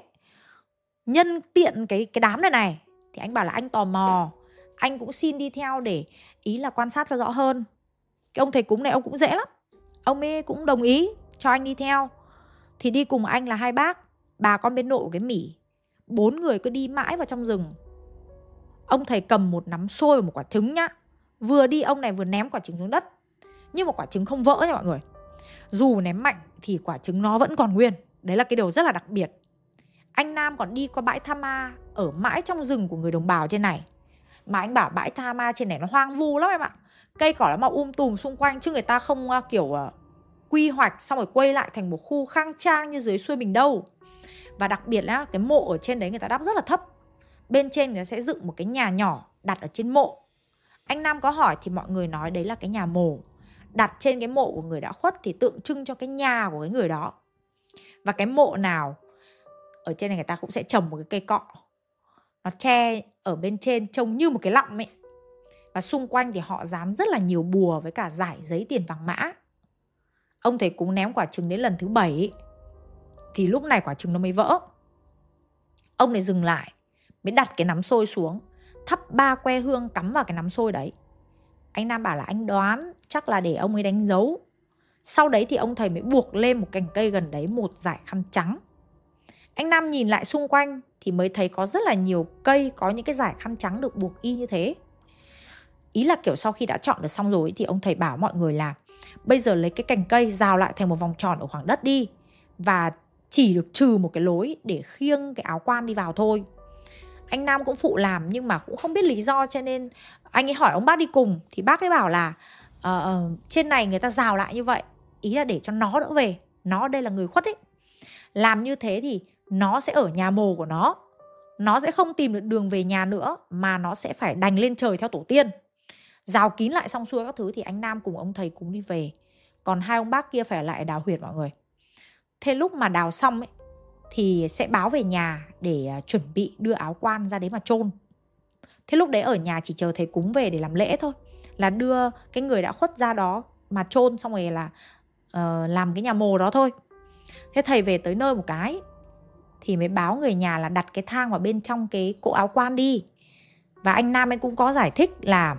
Nhân tiện cái, cái đám này này thì anh bảo là anh tò mò, anh cũng xin đi theo để ý là quan sát cho rõ hơn. Cái ông thầy cúng này ông cũng dễ lắm. Ông ấy cũng đồng ý cho anh đi theo. Thì đi cùng anh là hai bác, bà con bên nội của cái Mỹ. Bốn người cứ đi mãi vào trong rừng. Ông thầy cầm một nắm xôi và một quả trứng nhá. Vừa đi ông này vừa ném quả trứng xuống đất. Nhưng mà quả trứng không vỡ nha mọi người. Dù ném mạnh thì quả trứng nó vẫn còn nguyên. Đấy là cái điều rất là đặc biệt. Anh Nam còn đi qua bãi Tha Ma ở mãi trong rừng của người đồng bào trên này. Mà anh bảo bãi Tha Ma trên này nó hoang vu lắm em ạ. Cây cỏ nó mọc um tùm xung quanh, chứ người ta không uh, kiểu uh, quy hoạch xong rồi quay lại thành một khu khang trang như dưới xuôi mình đâu. Và đặc biệt là cái mộ ở trên đấy người ta đắp rất là thấp. Bên trên người ta sẽ dựng một cái nhà nhỏ đặt ở trên mộ. Anh Nam có hỏi thì mọi người nói đấy là cái nhà mồ. Đặt trên cái mộ của người đã khuất thì tượng trưng cho cái nhà của cái người đó. Và cái mộ nào ở trên này người ta cũng sẽ trồng một cái cây cọ, nó che ở bên trên trông như một cái lọng ấy. Và xung quanh thì họ dán rất là nhiều bùa với cả dải giấy tiền vàng mã. Ông thầy cúng ném quả trứng đến lần thứ bảy thì lúc này quả trứng nó mới vỡ. Ông này dừng lại, mới đặt cái nắm xôi xuống, thắp ba que hương cắm vào cái nắm xôi đấy. Anh Nam bảo là anh đoán chắc là để ông ấy đánh dấu. Sau đấy thì ông thầy mới buộc lên một cành cây gần đấy một dải khăn trắng. Anh Nam nhìn lại xung quanh thì mới thấy có rất là nhiều cây có những cái dải khăn trắng được buộc y như thế. Ý là kiểu sau khi đã chọn được xong rồi thì ông thầy bảo mọi người là bây giờ lấy cái cành cây rào lại thành một vòng tròn ở khoảng đất đi, và chỉ được trừ một cái lối để khiêng cái áo quan đi vào thôi. Anh Nam cũng phụ làm nhưng mà cũng không biết lý do, cho nên anh ấy hỏi ông bác đi cùng. Thì bác ấy bảo là uh, uh, trên này người ta rào lại như vậy, ý là để cho nó đỡ về. Nó đây là người khuất ấy. Làm như thế thì nó sẽ ở nhà mồ của nó. Nó sẽ không tìm được đường về nhà nữa, mà nó sẽ phải đành lên trời theo tổ tiên. Rào kín lại xong xuôi các thứ thì anh Nam cùng ông thầy cũng đi về. Còn hai ông bác kia phải ở lại đào huyệt mọi người. Thế lúc mà đào xong ấy thì sẽ báo về nhà để chuẩn bị đưa áo quan ra đấy mà chôn. Thế lúc đấy ở nhà chỉ chờ thầy cúng về để làm lễ thôi, là đưa cái người đã khuất ra đó mà chôn xong rồi là uh, làm cái nhà mồ đó thôi. Thế thầy về tới nơi một cái thì mới báo người nhà là đặt cái thang vào bên trong cái cỗ áo quan đi. Và anh Nam anh cũng có giải thích là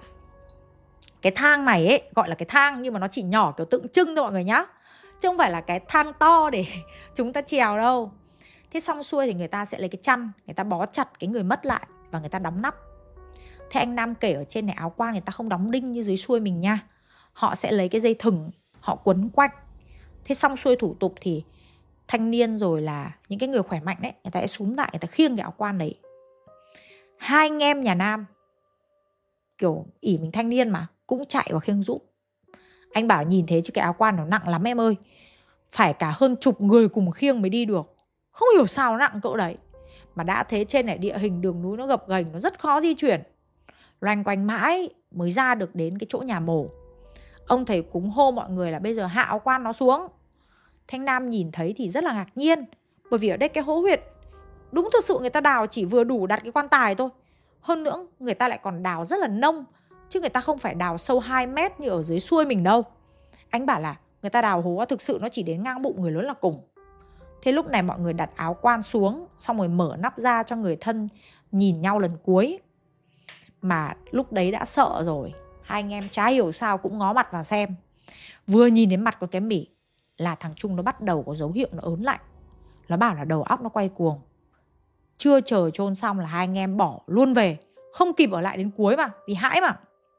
cái thang này ấy gọi là cái thang, nhưng mà nó chỉ nhỏ kiểu tượng trưng thôi mọi người nhá, chứ không phải là cái thang to để chúng ta trèo đâu. Thế xong xuôi thì người ta sẽ lấy cái chăn, người ta bó chặt cái người mất lại và người ta đóng nắp. Thế anh Nam kể ở trên này áo quan người ta không đóng đinh như dưới xuôi mình nha. Họ sẽ lấy cái dây thừng, họ quấn quanh. Thế xong xuôi thủ tục thì thanh niên rồi là những cái người khỏe mạnh đấy, người ta sẽ xuống lại, người ta khiêng cái áo quan đấy. Hai anh em nhà Nam kiểu ỉ mình thanh niên mà cũng chạy vào khiêng giúp. Anh bảo nhìn thế chứ cái áo quan nó nặng lắm em ơi. Phải cả hơn chục người cùng khiêng mới đi được. Không hiểu sao nó nặng cỡ đấy. Mà đã thế trên này địa hình đường núi nó gập ghềnh, nó rất khó di chuyển. Loanh quanh mãi mới ra được đến cái chỗ nhà mổ. Ông thầy cúng hô mọi người là bây giờ hạ áo quan nó xuống. Thanh Nam nhìn thấy thì rất là ngạc nhiên. Bởi vì ở đây cái hố huyệt đúng thực sự người ta đào chỉ vừa đủ đặt cái quan tài thôi. Hơn nữa người ta lại còn đào rất là nông, chứ người ta không phải đào sâu hai mét như ở dưới xuôi mình đâu. Anh bảo là người ta đào hố thực sự nó chỉ đến ngang bụng người lớn là cùng. Thế lúc này mọi người đặt áo quan xuống, xong rồi mở nắp ra cho người thân nhìn nhau lần cuối. Mà lúc đấy đã sợ rồi. Hai anh em chả hiểu sao cũng ngó mặt vào xem. Vừa nhìn đến mặt của cái Mỹ là thằng Trung nó bắt đầu có dấu hiệu nó ớn lạnh. Nó bảo là đầu óc nó quay cuồng. Chưa chờ chôn xong là hai anh em bỏ luôn về. Không kịp ở lại đến cuối mà, vì hãi mà.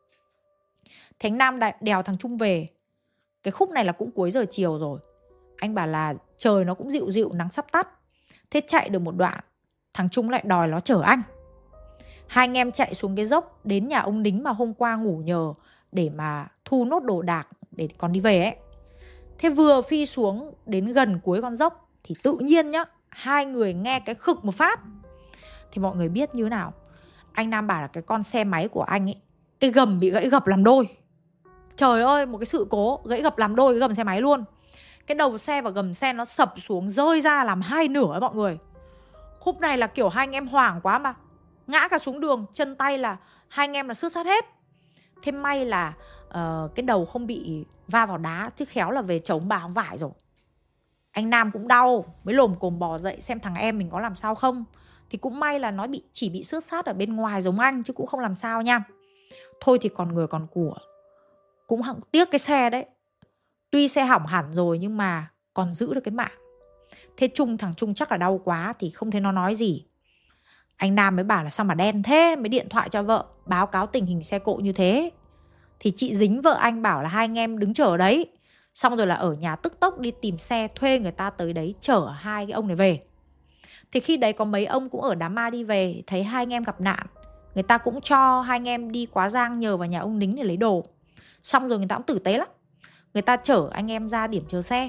Thánh Nam đèo thằng Trung về. Cái khúc này là cũng cuối giờ chiều rồi. Anh bảo là trời nó cũng dịu dịu, nắng sắp tắt. Thế chạy được một đoạn, thằng Trung lại đòi nó chở anh. Hai anh em chạy xuống cái dốc đến nhà ông Đính mà hôm qua ngủ nhờ, để mà thu nốt đồ đạc để còn đi về ấy. Thế vừa phi xuống đến gần cuối con dốc thì tự nhiên nhá, hai người nghe cái khực một phát. Thì mọi người biết như thế nào. Anh Nam bảo là cái con xe máy của anh ấy, cái gầm bị gãy gập làm đôi. Trời ơi, một cái sự cố gãy gập làm đôi cái gầm xe máy luôn. Cái đầu xe và gầm xe nó sập xuống, rơi ra làm hai nửa ấy mọi người. Khúc này là kiểu hai anh em hoảng quá mà, ngã cả xuống đường, chân tay là hai anh em là xước sát hết. Thế may là uh, cái đầu không bị va vào đá, chứ khéo là về chống bà vải rồi. Anh Nam cũng đau, mới lồm cồm bò dậy xem thằng em mình có làm sao không. Thì cũng may là nó bị chỉ bị xước sát ở bên ngoài giống anh, chứ cũng không làm sao nha. Thôi thì còn người còn của. Cũng tiếc cái xe đấy. Tuy xe hỏng hẳn rồi nhưng mà còn giữ được cái mạng. Thế Trung, thằng Trung chắc là đau quá thì không thấy nó nói gì. Anh Nam mới bảo là sao mà đen thế, mới điện thoại cho vợ báo cáo tình hình xe cộ như thế. Thì chị Dính vợ anh bảo là hai anh em đứng chờ đấy. Xong rồi là ở nhà tức tốc đi tìm xe, thuê người ta tới đấy chở hai cái ông này về. Thì khi đấy có mấy ông cũng ở đám ma đi về, thấy hai anh em gặp nạn. Người ta cũng cho hai anh em đi Quá Giang nhờ vào nhà ông Nính để lấy đồ. Xong rồi người ta cũng tử tế lắm. Người ta chở anh em ra điểm chờ xe.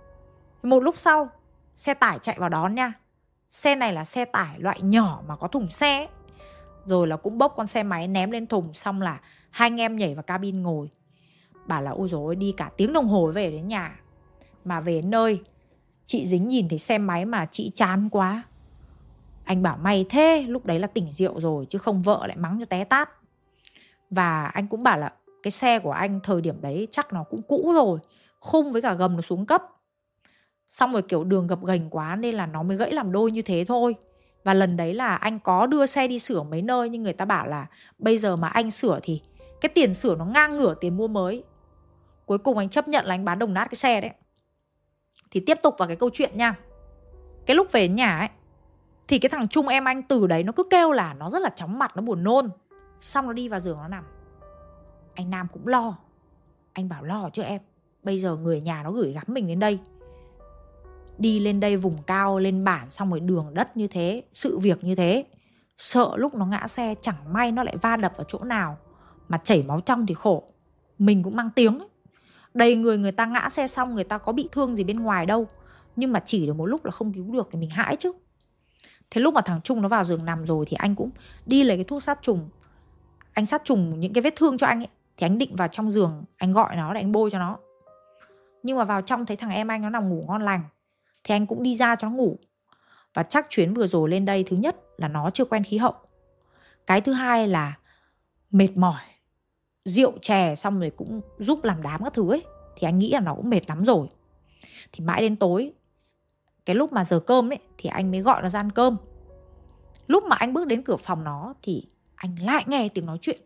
Một lúc sau, xe tải chạy vào đón nha. Xe này là xe tải loại nhỏ mà có thùng xe ấy. Rồi là cũng bốc con xe máy ném lên thùng. Xong là hai anh em nhảy vào cabin ngồi. Bảo là ôi dồi ôi, đi cả tiếng đồng hồ về đến nhà. Mà về nơi, chị Dính nhìn thấy xe máy mà chị chán quá. Anh bảo may thế, lúc đấy là tỉnh rượu rồi, chứ không vợ lại mắng cho té tát. Và anh cũng bảo là cái xe của anh thời điểm đấy chắc nó cũng cũ rồi, khung với cả gầm nó xuống cấp. Xong rồi kiểu đường gập ghềnh quá nên là nó mới gãy làm đôi như thế thôi. Và lần đấy là anh có đưa xe đi sửa mấy nơi, nhưng người ta bảo là bây giờ mà anh sửa thì cái tiền sửa nó ngang ngửa tiền mua mới. Cuối cùng anh chấp nhận là anh bán đồng nát cái xe đấy. Thì tiếp tục vào cái câu chuyện nha. Cái lúc về nhà ấy, thì cái thằng Trung em anh từ đấy nó cứ kêu là nó rất là chóng mặt, nó buồn nôn. Xong nó đi vào giường nó nằm. Anh Nam cũng lo. Anh bảo lo chứ em, bây giờ người nhà nó gửi gắm mình đến đây. Đi lên đây vùng cao, lên bản, xong rồi đường đất như thế, sự việc như thế, sợ lúc nó ngã xe chẳng may nó lại va đập vào chỗ nào mà chảy máu trong thì khổ. Mình cũng mang tiếng ấy. Đầy người người ta ngã xe xong, người ta có bị thương gì bên ngoài đâu, nhưng mà chỉ được một lúc là không cứu được thì mình hãi chứ. Thế lúc mà thằng Trung nó vào giường nằm rồi thì anh cũng đi lấy cái thuốc sát trùng. Anh sát trùng những cái vết thương cho anh ấy. Thì anh định vào trong giường, anh gọi nó để anh bôi cho nó. Nhưng mà vào trong thấy thằng em anh nó nằm ngủ ngon lành, thì anh cũng đi ra cho nó ngủ. Và chắc chuyến vừa rồi lên đây, thứ nhất là nó chưa quen khí hậu. Cái thứ hai là mệt mỏi, rượu chè xong rồi cũng giúp làm đám các thứ ấy. Thì anh nghĩ là nó cũng mệt lắm rồi. Thì mãi đến tối, cái lúc mà giờ cơm ấy, thì anh mới gọi nó ra ăn cơm. Lúc mà anh bước đến cửa phòng nó thì anh lại nghe tiếng nói chuyện.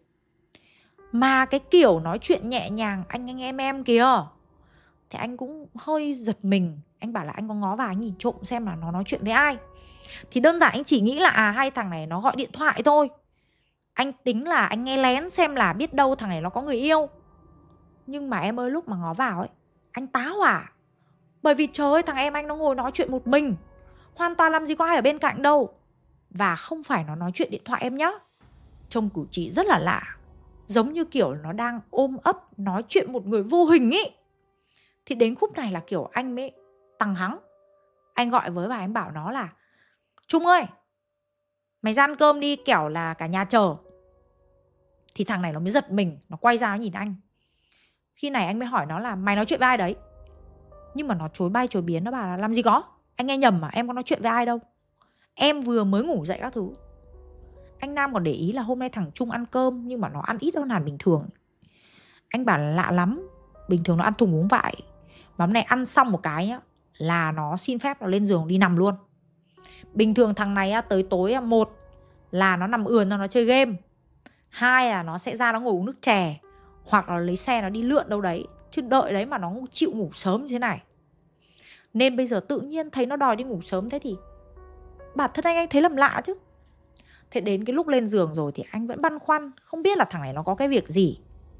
Mà cái kiểu nói chuyện nhẹ nhàng anh anh em em kìa. Thì anh cũng hơi giật mình. Anh bảo là anh có ngó vào anh nhìn trộm xem là nó nói chuyện với ai. Thì đơn giản anh chỉ nghĩ là à hai thằng này nó gọi điện thoại thôi. Anh tính là anh nghe lén xem là biết đâu thằng này nó có người yêu. Nhưng mà em ơi, lúc mà ngó vào ấy, anh tá hỏa. Bởi vì trời ơi, thằng em anh nó ngồi nói chuyện một mình, hoàn toàn làm gì có ai ở bên cạnh đâu. Và không phải nó nói chuyện điện thoại em nhá. Trông cử chỉ rất là lạ. giống như kiểu nó đang ôm ấp nói chuyện một người vô hình ấy. Thì đến khúc này là kiểu anh mới tăng hắng. Anh gọi với và anh bảo nó là: Trung ơi, mày ra ăn cơm đi, kẻo là cả nhà chờ. Thì thằng này nó mới giật mình, nó quay ra nó nhìn anh. Khi này anh mới hỏi nó là: mày nói chuyện với ai đấy? Nhưng mà nó chối bay chối biến, nó bảo là: làm gì có, anh nghe nhầm mà, em có nói chuyện với ai đâu, em vừa mới ngủ dậy các thứ. Anh Nam còn để ý là hôm nay thằng Trung ăn cơm nhưng mà nó ăn ít hơn hẳn bình thường. Anh bảo là lạ lắm, bình thường nó ăn thùng uống vại, mà hôm nay ăn xong một cái á, là nó xin phép nó lên giường đi nằm luôn. Bình thường thằng này á, tới tối á, một là nó nằm ườn nó chơi game, hai là nó sẽ ra nó ngồi uống nước chè, hoặc là lấy xe nó đi lượn đâu đấy. Chứ đợi đấy mà nó chịu ngủ sớm như thế này. Nên bây giờ tự nhiên thấy nó đòi đi ngủ sớm thế thì bản thân anh anh thấy lầm lạ chứ. Thế đến cái lúc lên giường rồi thì anh vẫn băn khoăn, không biết là thằng này nó có cái việc gì.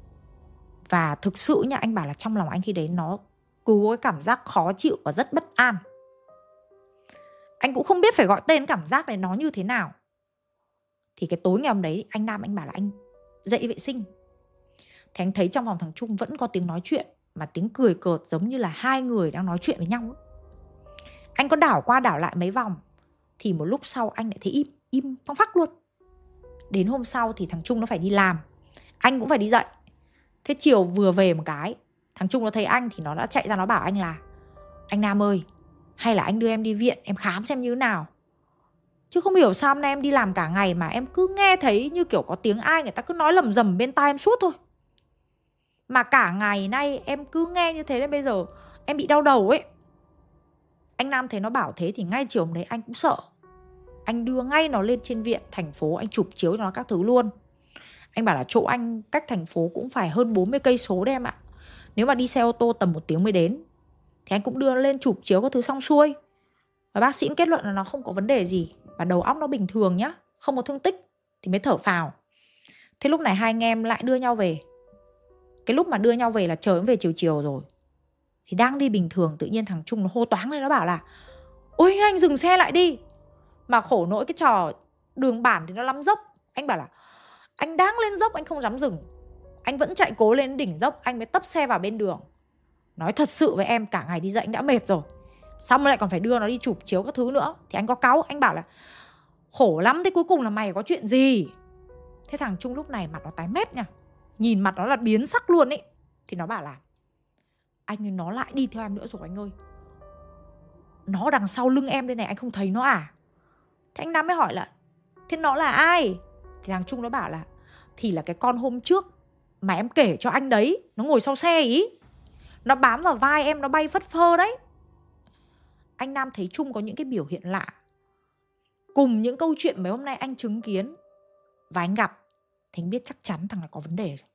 Và thực sự nha, anh bảo là trong lòng anh khi đấy nó cứ cái cảm giác khó chịu và rất bất an. Anh cũng không biết phải gọi tên cảm giác này nó như thế nào. Thì cái tối ngày hôm đấy anh Nam anh bảo là anh dậy đi vệ sinh. Thì anh thấy trong phòng thằng Trung vẫn có tiếng nói chuyện, mà tiếng cười cợt giống như là hai người đang nói chuyện với nhau ấy. Anh có đảo qua đảo lại mấy vòng thì một lúc sau anh lại thấy im, im phăng phắc luôn. Đến hôm sau thì thằng Trung nó phải đi làm, anh cũng phải đi dậy. Thế chiều vừa về một cái, thằng Trung nó thấy anh thì nó đã chạy ra nó bảo anh là: anh Nam ơi, hay là anh đưa em đi viện em khám xem như thế nào. Chứ không hiểu sao hôm nay em đi làm cả ngày mà em cứ nghe thấy như kiểu có tiếng ai người ta cứ nói lầm rầm bên tai em suốt thôi. Mà cả ngày nay em cứ nghe như thế nên bây giờ em bị đau đầu ấy. Anh Nam thấy nó bảo thế thì ngay chiều hôm đấy anh cũng sợ. Anh đưa ngay nó lên trên viện thành phố, anh chụp chiếu cho nó các thứ luôn. Anh bảo là chỗ anh cách thành phố cũng phải hơn bốn mươi cây số đấy em ạ. Nếu mà đi xe ô tô tầm một tiếng mới đến. Thì anh cũng đưa nó lên chụp chiếu các thứ xong xuôi. Và bác sĩ cũng kết luận là nó không có vấn đề gì, và đầu óc nó bình thường nhá, không có thương tích, thì mới thở phào. Thế lúc này hai anh em lại đưa nhau về. Cái lúc mà đưa nhau về là trời cũng về chiều chiều rồi. Thì đang đi bình thường tự nhiên thằng Trung nó hô toáng lên, nó bảo là: ôi anh dừng xe lại đi. Mà khổ nỗi cái trò đường bản thì nó lắm dốc. Anh bảo là anh đang lên dốc anh không dám dừng, anh vẫn chạy cố lên đỉnh dốc, anh mới tấp xe vào bên đường. Nói thật sự với em, cả ngày đi dạy anh đã mệt rồi, xong lại còn phải đưa nó đi chụp chiếu các thứ nữa. Thì anh có cáu, anh bảo là khổ lắm, thế cuối cùng là mày có chuyện gì? Thế thằng Trung lúc này mặt nó tái mét nha, nhìn mặt nó là biến sắc luôn ấy. Thì nó bảo là: anh ơi, nó lại đi theo em nữa rồi anh ơi, nó đằng sau lưng em đây này, anh không thấy nó à? Thế anh Nam mới hỏi là: thế nó là ai? Thì thằng Trung nó bảo là: thì là cái con hôm trước mà em kể cho anh đấy, nó ngồi sau xe ý, nó bám vào vai em, nó bay phất phơ đấy. Anh Nam thấy Trung có những cái biểu hiện lạ, cùng những câu chuyện mấy hôm nay anh chứng kiến và anh gặp, thì anh biết chắc chắn thằng này có vấn đề rồi.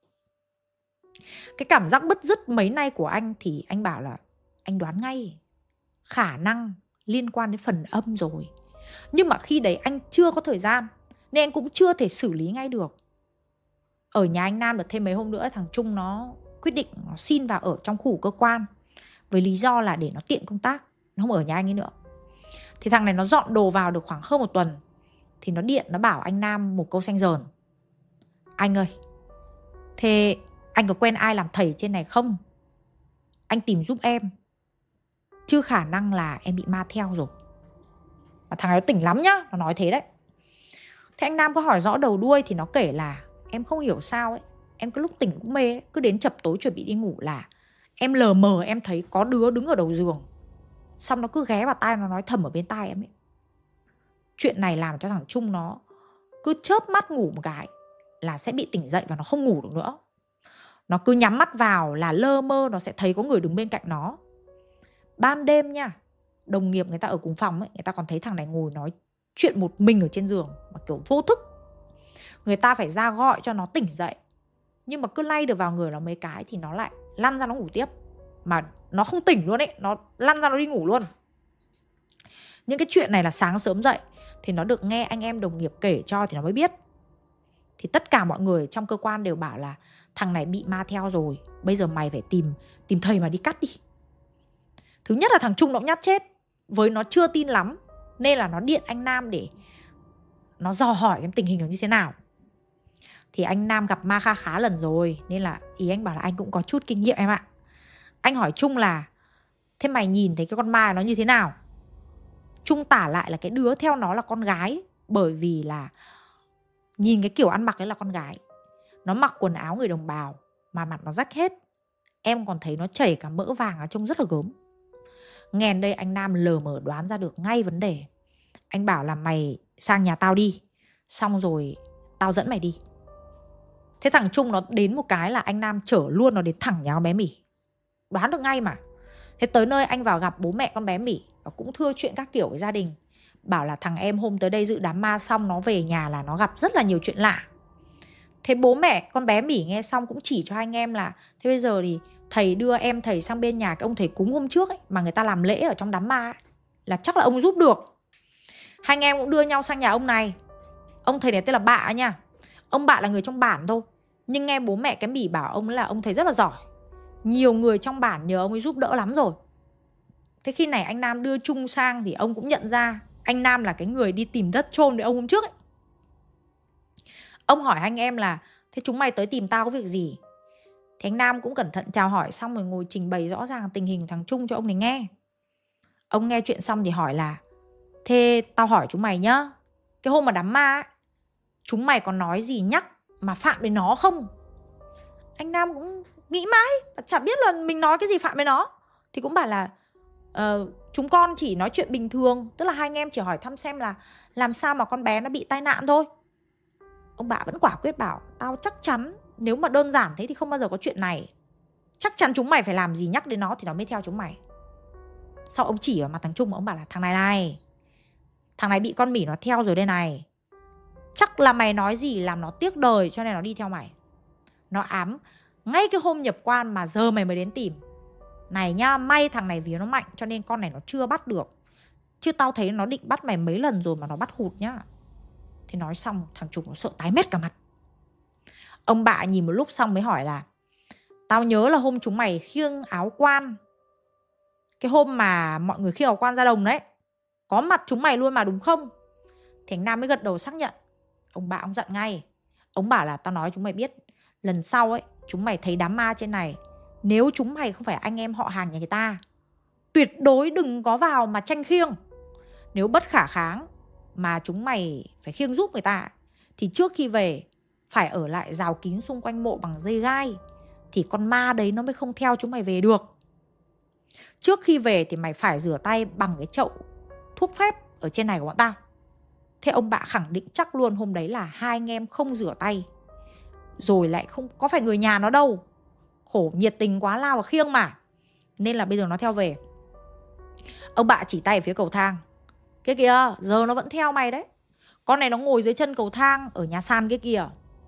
Cái cảm giác bứt rứt mấy nay của anh thì anh bảo là anh đoán ngay khả năng liên quan đến phần âm rồi. Nhưng mà khi đấy anh chưa có thời gian nên anh cũng chưa thể xử lý ngay được. Ở nhà anh Nam được thêm mấy hôm nữa, thằng Trung nó quyết định nó xin vào ở trong khu cơ quan, với lý do là để nó tiện công tác, nó không ở nhà anh ấy nữa. Thì thằng này nó dọn đồ vào được khoảng hơn một tuần thì nó điện, nó bảo anh Nam một câu xanh dờn: anh ơi, thế anh có quen ai làm thầy trên này không? Anh tìm giúp em, chứ khả năng là em bị ma theo rồi. Và thằng này nó tỉnh lắm nhá, nó nói thế đấy. Thế anh Nam có hỏi rõ đầu đuôi thì nó kể là em không hiểu sao ấy, em cứ lúc tỉnh cũng mê ấy, cứ đến chập tối chuẩn bị đi ngủ là em lờ mờ em thấy có đứa đứng ở đầu giường, xong nó cứ ghé vào tai nó nói thầm ở bên tai em ấy. Chuyện này làm cho thằng Trung nó cứ chớp mắt ngủ một cái là sẽ bị tỉnh dậy và nó không ngủ được nữa. Nó cứ nhắm mắt vào là lơ mơ nó sẽ thấy có người đứng bên cạnh nó. Ban đêm nha, đồng nghiệp người ta ở cùng phòng ấy, người ta còn thấy thằng này ngồi nói chuyện một mình ở trên giường mà kiểu vô thức. Người ta phải ra gọi cho nó tỉnh dậy, nhưng mà cứ lay được vào người nó mấy cái thì nó lại lăn ra nó ngủ tiếp. Mà nó không tỉnh luôn ấy, nó lăn ra nó đi ngủ luôn. Những cái chuyện này là sáng sớm dậy thì nó được nghe anh em đồng nghiệp kể cho thì nó mới biết. Thì tất cả mọi người trong cơ quan đều bảo là thằng này bị ma theo rồi, bây giờ mày phải tìm tìm thầy mà đi cắt đi. Thứ nhất là thằng Trung nó cũng nhát chết, với nó chưa tin lắm nên là nó điện anh Nam để nó dò hỏi cái tình hình nó như thế nào. thì anh Nam gặp ma kha khá lần rồi, nên là ý anh bảo là anh cũng có chút kinh nghiệm em ạ. Anh hỏi Trung là thế mày nhìn thấy cái con ma nó như thế nào? Trung tả lại là cái đứa theo nó là con gái, bởi vì là nhìn cái kiểu ăn mặc đấy là con gái. Nó mặc quần áo người đồng bào mà mặt nó rách hết. Em còn thấy nó chảy cả mỡ vàng, nó trông rất là gớm. Nghe đây anh Nam lờ mờ đoán ra được ngay vấn đề. Anh bảo là mày sang nhà tao đi, xong rồi tao dẫn mày đi. Thế thằng Trung nó đến một cái là anh Nam chở luôn nó đến thẳng nhà con bé Mỹ. Đoán được ngay mà. Thế tới nơi anh vào gặp bố mẹ con bé Mỹ và cũng thưa chuyện các kiểu với gia đình. Bảo là thằng em hôm tới đây dự đám ma xong nó về nhà là nó gặp rất là nhiều chuyện lạ. Thế bố mẹ con bé Mỹ nghe xong cũng chỉ cho anh em là thế bây giờ thì thầy đưa em thầy sang bên nhà cái ông thầy cúng hôm trước ấy, mà người ta làm lễ ở trong đám ma ấy, là chắc là ông giúp được. Hai anh em cũng đưa nhau sang nhà ông này. Ông thầy này tên là Bạ nha. Ông Bạ là người trong bản thôi, nhưng nghe bố mẹ cái Mỹ bảo ông là ông thầy rất là giỏi. Nhiều người trong bản nhờ ông ấy giúp đỡ lắm rồi. Thế khi này anh Nam đưa Trung sang thì ông cũng nhận ra anh Nam là cái người đi tìm đất chôn với ông hôm trước ấy. Ông hỏi anh em là thế chúng mày tới tìm tao có việc gì? Thì anh Nam cũng cẩn thận chào hỏi xong rồi ngồi trình bày rõ ràng tình hình của thằng Trung cho ông này nghe. Ông nghe chuyện xong thì hỏi là thế tao hỏi chúng mày nhá, cái hôm mà đám ma ấy, chúng mày có nói gì nhắc mà phạm đến nó không? Anh Nam cũng nghĩ mãi, chả biết là mình nói cái gì phạm đến nó. Thì cũng bảo là uh, chúng con chỉ nói chuyện bình thường, tức là hai anh em chỉ hỏi thăm xem là làm sao mà con bé nó bị tai nạn thôi. Ông bà vẫn quả quyết bảo tao chắc chắn nếu mà đơn giản thế thì không bao giờ có chuyện này. Chắc chắn chúng mày phải làm gì nhắc đến nó thì nó mới theo chúng mày. Sau ông chỉ vào mặt thằng Trung, ông bảo là thằng này này, thằng này bị con Mỹ nó theo rồi đây này. Chắc là mày nói gì làm nó tiếc đời cho nên nó đi theo mày. Nó ám ngay cái hôm nhập quan mà giờ mày mới đến tìm. Này nhá, may thằng này vía nó mạnh cho nên con này nó chưa bắt được. Chứ tao thấy nó định bắt mày mấy lần rồi mà nó bắt hụt nhá. Thế nói xong thằng Trung nó sợ tái mét cả mặt. Ông Bạ nhìn một lúc xong mới hỏi là tao nhớ là hôm chúng mày khiêng áo quan, cái hôm mà mọi người khiêng áo quan ra đồng đấy, có mặt chúng mày luôn mà đúng không? Thì anh Nam mới gật đầu xác nhận. Ông Bạ ông giận ngay. Ông bảo là tao nói chúng mày biết, lần sau ấy chúng mày thấy đám ma trên này, nếu chúng mày không phải anh em họ hàng nhà người ta, tuyệt đối đừng có vào mà tranh khiêng. Nếu bất khả kháng mà chúng mày phải khiêng giúp người ta thì trước khi về phải ở lại rào kín xung quanh mộ bằng dây gai, thì con ma đấy nó mới không theo chúng mày về được. Trước khi về thì mày phải rửa tay bằng cái chậu thuốc phép ở trên này của bọn tao. Thế ông Bạ khẳng định chắc luôn hôm đấy là hai anh em không rửa tay, rồi lại không có phải người nhà nó đâu, khổ nhiệt tình quá lao vào khiêng mà, nên là bây giờ nó theo về. Ông Bạ chỉ tay ở phía cầu thang. Cái kìa, giờ nó vẫn theo mày đấy. Con này nó ngồi dưới chân cầu thang ở nhà sàn kia kìa.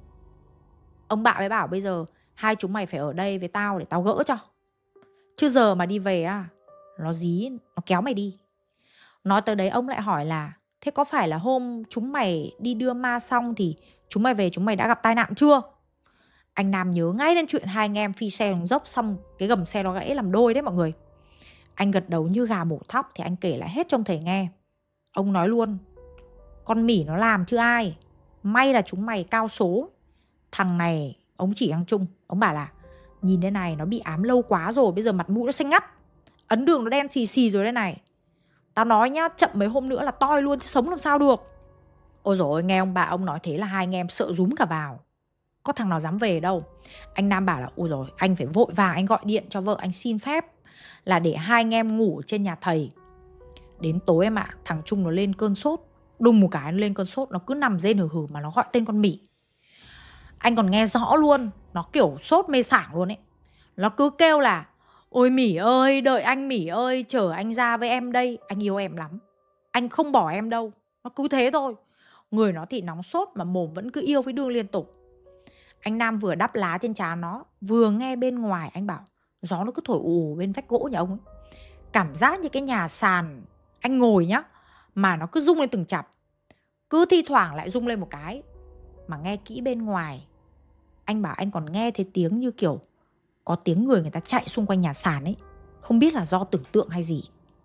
Ông Bạ mới bảo bây giờ hai chúng mày phải ở đây với tao để tao gỡ cho. Chứ giờ mà đi về á, nó dí, nó kéo mày đi. Nói tới đấy ông lại hỏi là thế có phải là hôm chúng mày đi đưa ma xong thì chúng mày về chúng mày đã gặp tai nạn chưa? Anh Nam nhớ ngay đến chuyện hai anh em phi xe xuống dốc xong cái gầm xe nó gãy làm đôi đấy mọi người. Anh gật đầu như gà mổ thóc thì anh kể lại hết cho ông thầy nghe. Ông nói luôn, con Mỹ nó làm chứ ai. May là chúng mày cao số. Thằng này, ông chỉ thằng Trung, ông bảo là nhìn đây này, nó bị ám lâu quá rồi, bây giờ mặt mũi nó xanh ngắt, ấn đường nó đen xì xì rồi đây này. Tao nói nhá, chậm mấy hôm nữa là toi luôn chứ sống làm sao được. Ôi dồi ôi, nghe ông bà ông nói thế là hai anh em sợ rúm cả vào. Có thằng nào dám về đâu. Anh Nam bảo là ôi dồi, anh phải vội vàng anh gọi điện cho vợ anh xin phép là để hai anh em ngủ trên nhà thầy. Đến tối em ạ, à, thằng Trung nó lên cơn sốt. Đùng một cái nó lên cơn sốt, nó cứ nằm rên hừ hừ mà nó gọi tên con Mỹ. Anh còn nghe rõ luôn, nó kiểu sốt mê sảng luôn ấy. Nó cứ kêu là ôi Mỹ ơi, đợi anh Mỹ ơi, chở anh ra với em đây, anh yêu em lắm, anh không bỏ em đâu. Nó cứ thế thôi. Người nó thì nóng sốt mà mồm vẫn cứ yêu với đương liên tục. Anh Nam vừa đắp lá trên trán nó, vừa nghe bên ngoài anh bảo gió nó cứ thổi ù bên vách gỗ nhà ông ấy. Cảm giác như cái nhà sàn anh ngồi nhá, mà nó cứ rung lên từng chặp. Cứ thi thoảng lại rung lên một cái. Mà nghe kỹ bên ngoài, anh bảo anh còn nghe thấy tiếng như kiểu có tiếng người người ta chạy xung quanh nhà sàn ấy. Không biết là do tưởng tượng hay gì.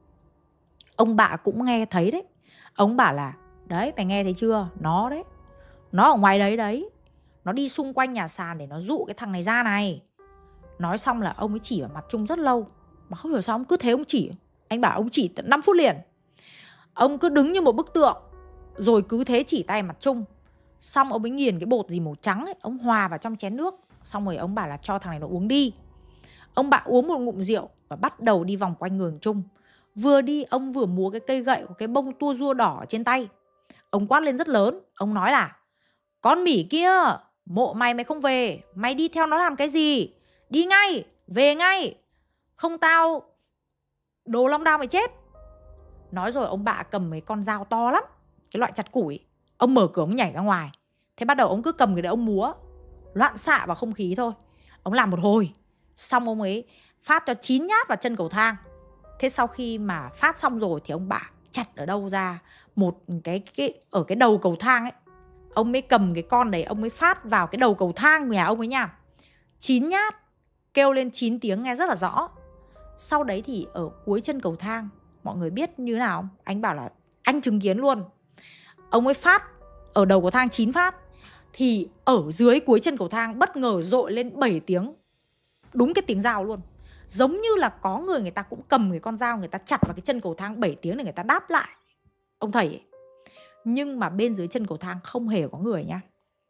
Ông Bạ cũng nghe thấy đấy. Ông bảo là đấy, mày nghe thấy chưa? Nó đấy, nó ở ngoài đấy đấy. Nó nó đi xung quanh nhà sàn để nó dụ cái thằng này ra này. Nói xong là ông ấy chỉ vào mặt Trung rất lâu. Mà không hiểu sao ông cứ thế ông chỉ. Anh bảo ông chỉ tận năm phút liền. Ông cứ đứng như một bức tượng, rồi cứ thế chỉ tay mặt Trung. Xong ông ấy nghiền cái bột gì màu trắng ấy, ông hòa vào trong chén nước. Xong rồi ông bảo là cho thằng này nó uống đi. Ông bạn uống một ngụm rượu và bắt đầu đi vòng quanh người Trung. Vừa đi ông vừa múa cái cây gậy có cái bông tua rua đỏ trên tay. Ông quát lên rất lớn. Ông nói là: con Mỉ kia, mộ mày mày không về, mày đi theo nó làm cái gì? Đi ngay, về ngay, không tao đồ long đao mày chết. Nói rồi ông bạ cầm mấy con dao to lắm, cái loại chặt củi. Ông mở cửa ông nhảy ra ngoài. Thế bắt đầu ông cứ cầm cái đấy ông múa, loạn xạ vào không khí thôi. Ông làm một hồi, xong ông ấy phát cho chín nhát vào chân cầu thang. Thế sau khi mà phát xong rồi thì ông bạ chặt ở đâu ra một cái, cái ở cái đầu cầu thang ấy. Ông mới cầm cái con đấy, ông mới phát vào cái đầu cầu thang nhà ông ấy nha. Chín nhát, kêu lên chín tiếng nghe rất là rõ. Sau đấy thì ở cuối chân cầu thang, mọi người biết như nào không? Anh bảo là anh chứng kiến luôn. Ông ấy phát ở đầu cầu thang chín phát, thì ở dưới cuối chân cầu thang bất ngờ dội lên bảy tiếng. Đúng cái tiếng dao luôn. Giống như là có người người ta cũng cầm cái con dao, người ta chặt vào cái chân cầu thang bảy tiếng để người ta đáp lại ông thầy ấy. Nhưng mà bên dưới chân cầu thang không hề có người nha.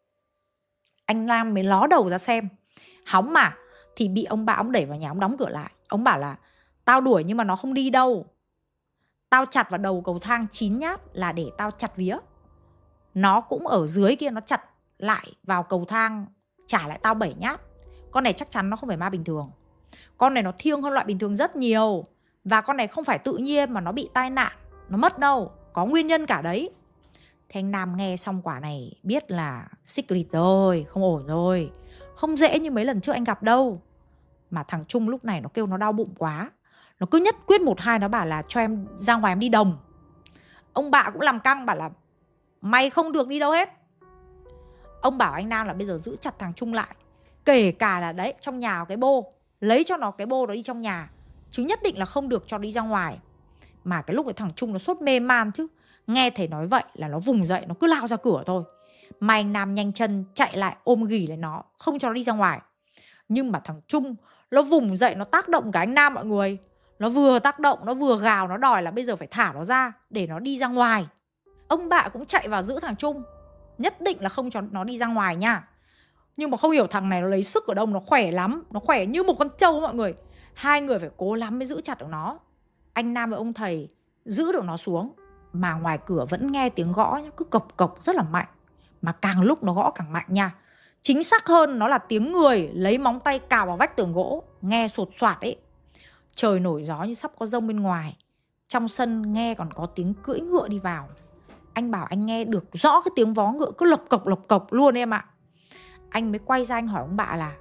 Anh Nam mới ló đầu ra xem. Hóng mà. Thì bị ông bà ông đẩy vào nhà, ông đóng cửa lại. Ông bảo là tao đuổi nhưng mà nó không đi đâu. Tao chặt vào đầu cầu thang chín nhát là để tao chặt vía. Nó cũng ở dưới kia, nó chặt lại vào cầu thang, trả lại tao bảy nhát. Con này chắc chắn nó không phải ma bình thường. Con này nó thiêng hơn loại bình thường rất nhiều. Và con này không phải tự nhiên mà nó bị tai nạn, nó mất đâu, có nguyên nhân cả đấy. Thế anh Nam nghe xong quả này biết là secret rồi, không ổn rồi. Không dễ như mấy lần trước anh gặp đâu. Mà thằng Trung lúc này nó kêu nó đau bụng quá. Nó cứ nhất quyết một hai, nó bảo là cho em ra ngoài em đi đồng. Ông bạ cũng làm căng, bảo là mày không được đi đâu hết. Ông bảo anh Nam là bây giờ giữ chặt thằng Trung lại. Kể cả là đấy, trong nhà có cái bô, lấy cho nó cái bô đó đi trong nhà, chứ nhất định là không được cho đi ra ngoài. Mà cái lúc cái thằng Trung nó sốt mê man chứ. Nghe thầy nói vậy là nó vùng dậy, nó cứ lao ra cửa thôi. Mà anh Nam nhanh chân chạy lại ôm ghì lấy nó, không cho nó đi ra ngoài. Nhưng mà thằng Trung nó vùng dậy, nó tác động cả anh Nam mọi người. Nó vừa tác động, nó vừa gào, nó đòi là bây giờ phải thả nó ra để nó đi ra ngoài. Ông bạ cũng chạy vào giữ thằng Trung, nhất định là không cho nó đi ra ngoài nha. Nhưng mà không hiểu thằng này nó lấy sức ở đâu, nó khỏe lắm. Nó khỏe như một con trâu mọi người. Hai người phải cố lắm mới giữ chặt được nó. Anh Nam với ông thầy giữ được nó xuống. Mà ngoài cửa vẫn nghe tiếng gõ nhá, cứ cộc cộc rất là mạnh. Mà càng lúc nó gõ càng mạnh nha. Chính xác hơn nó là tiếng người lấy móng tay cào vào vách tường gỗ, nghe sột soạt ấy. Trời nổi gió như sắp có giông bên ngoài. Trong sân nghe còn có tiếng cưỡi ngựa đi vào. Anh bảo anh nghe được rõ cái tiếng vó ngựa cứ lộc cộc lộc cộc luôn em ạ. Anh mới quay ra anh hỏi ông bạ là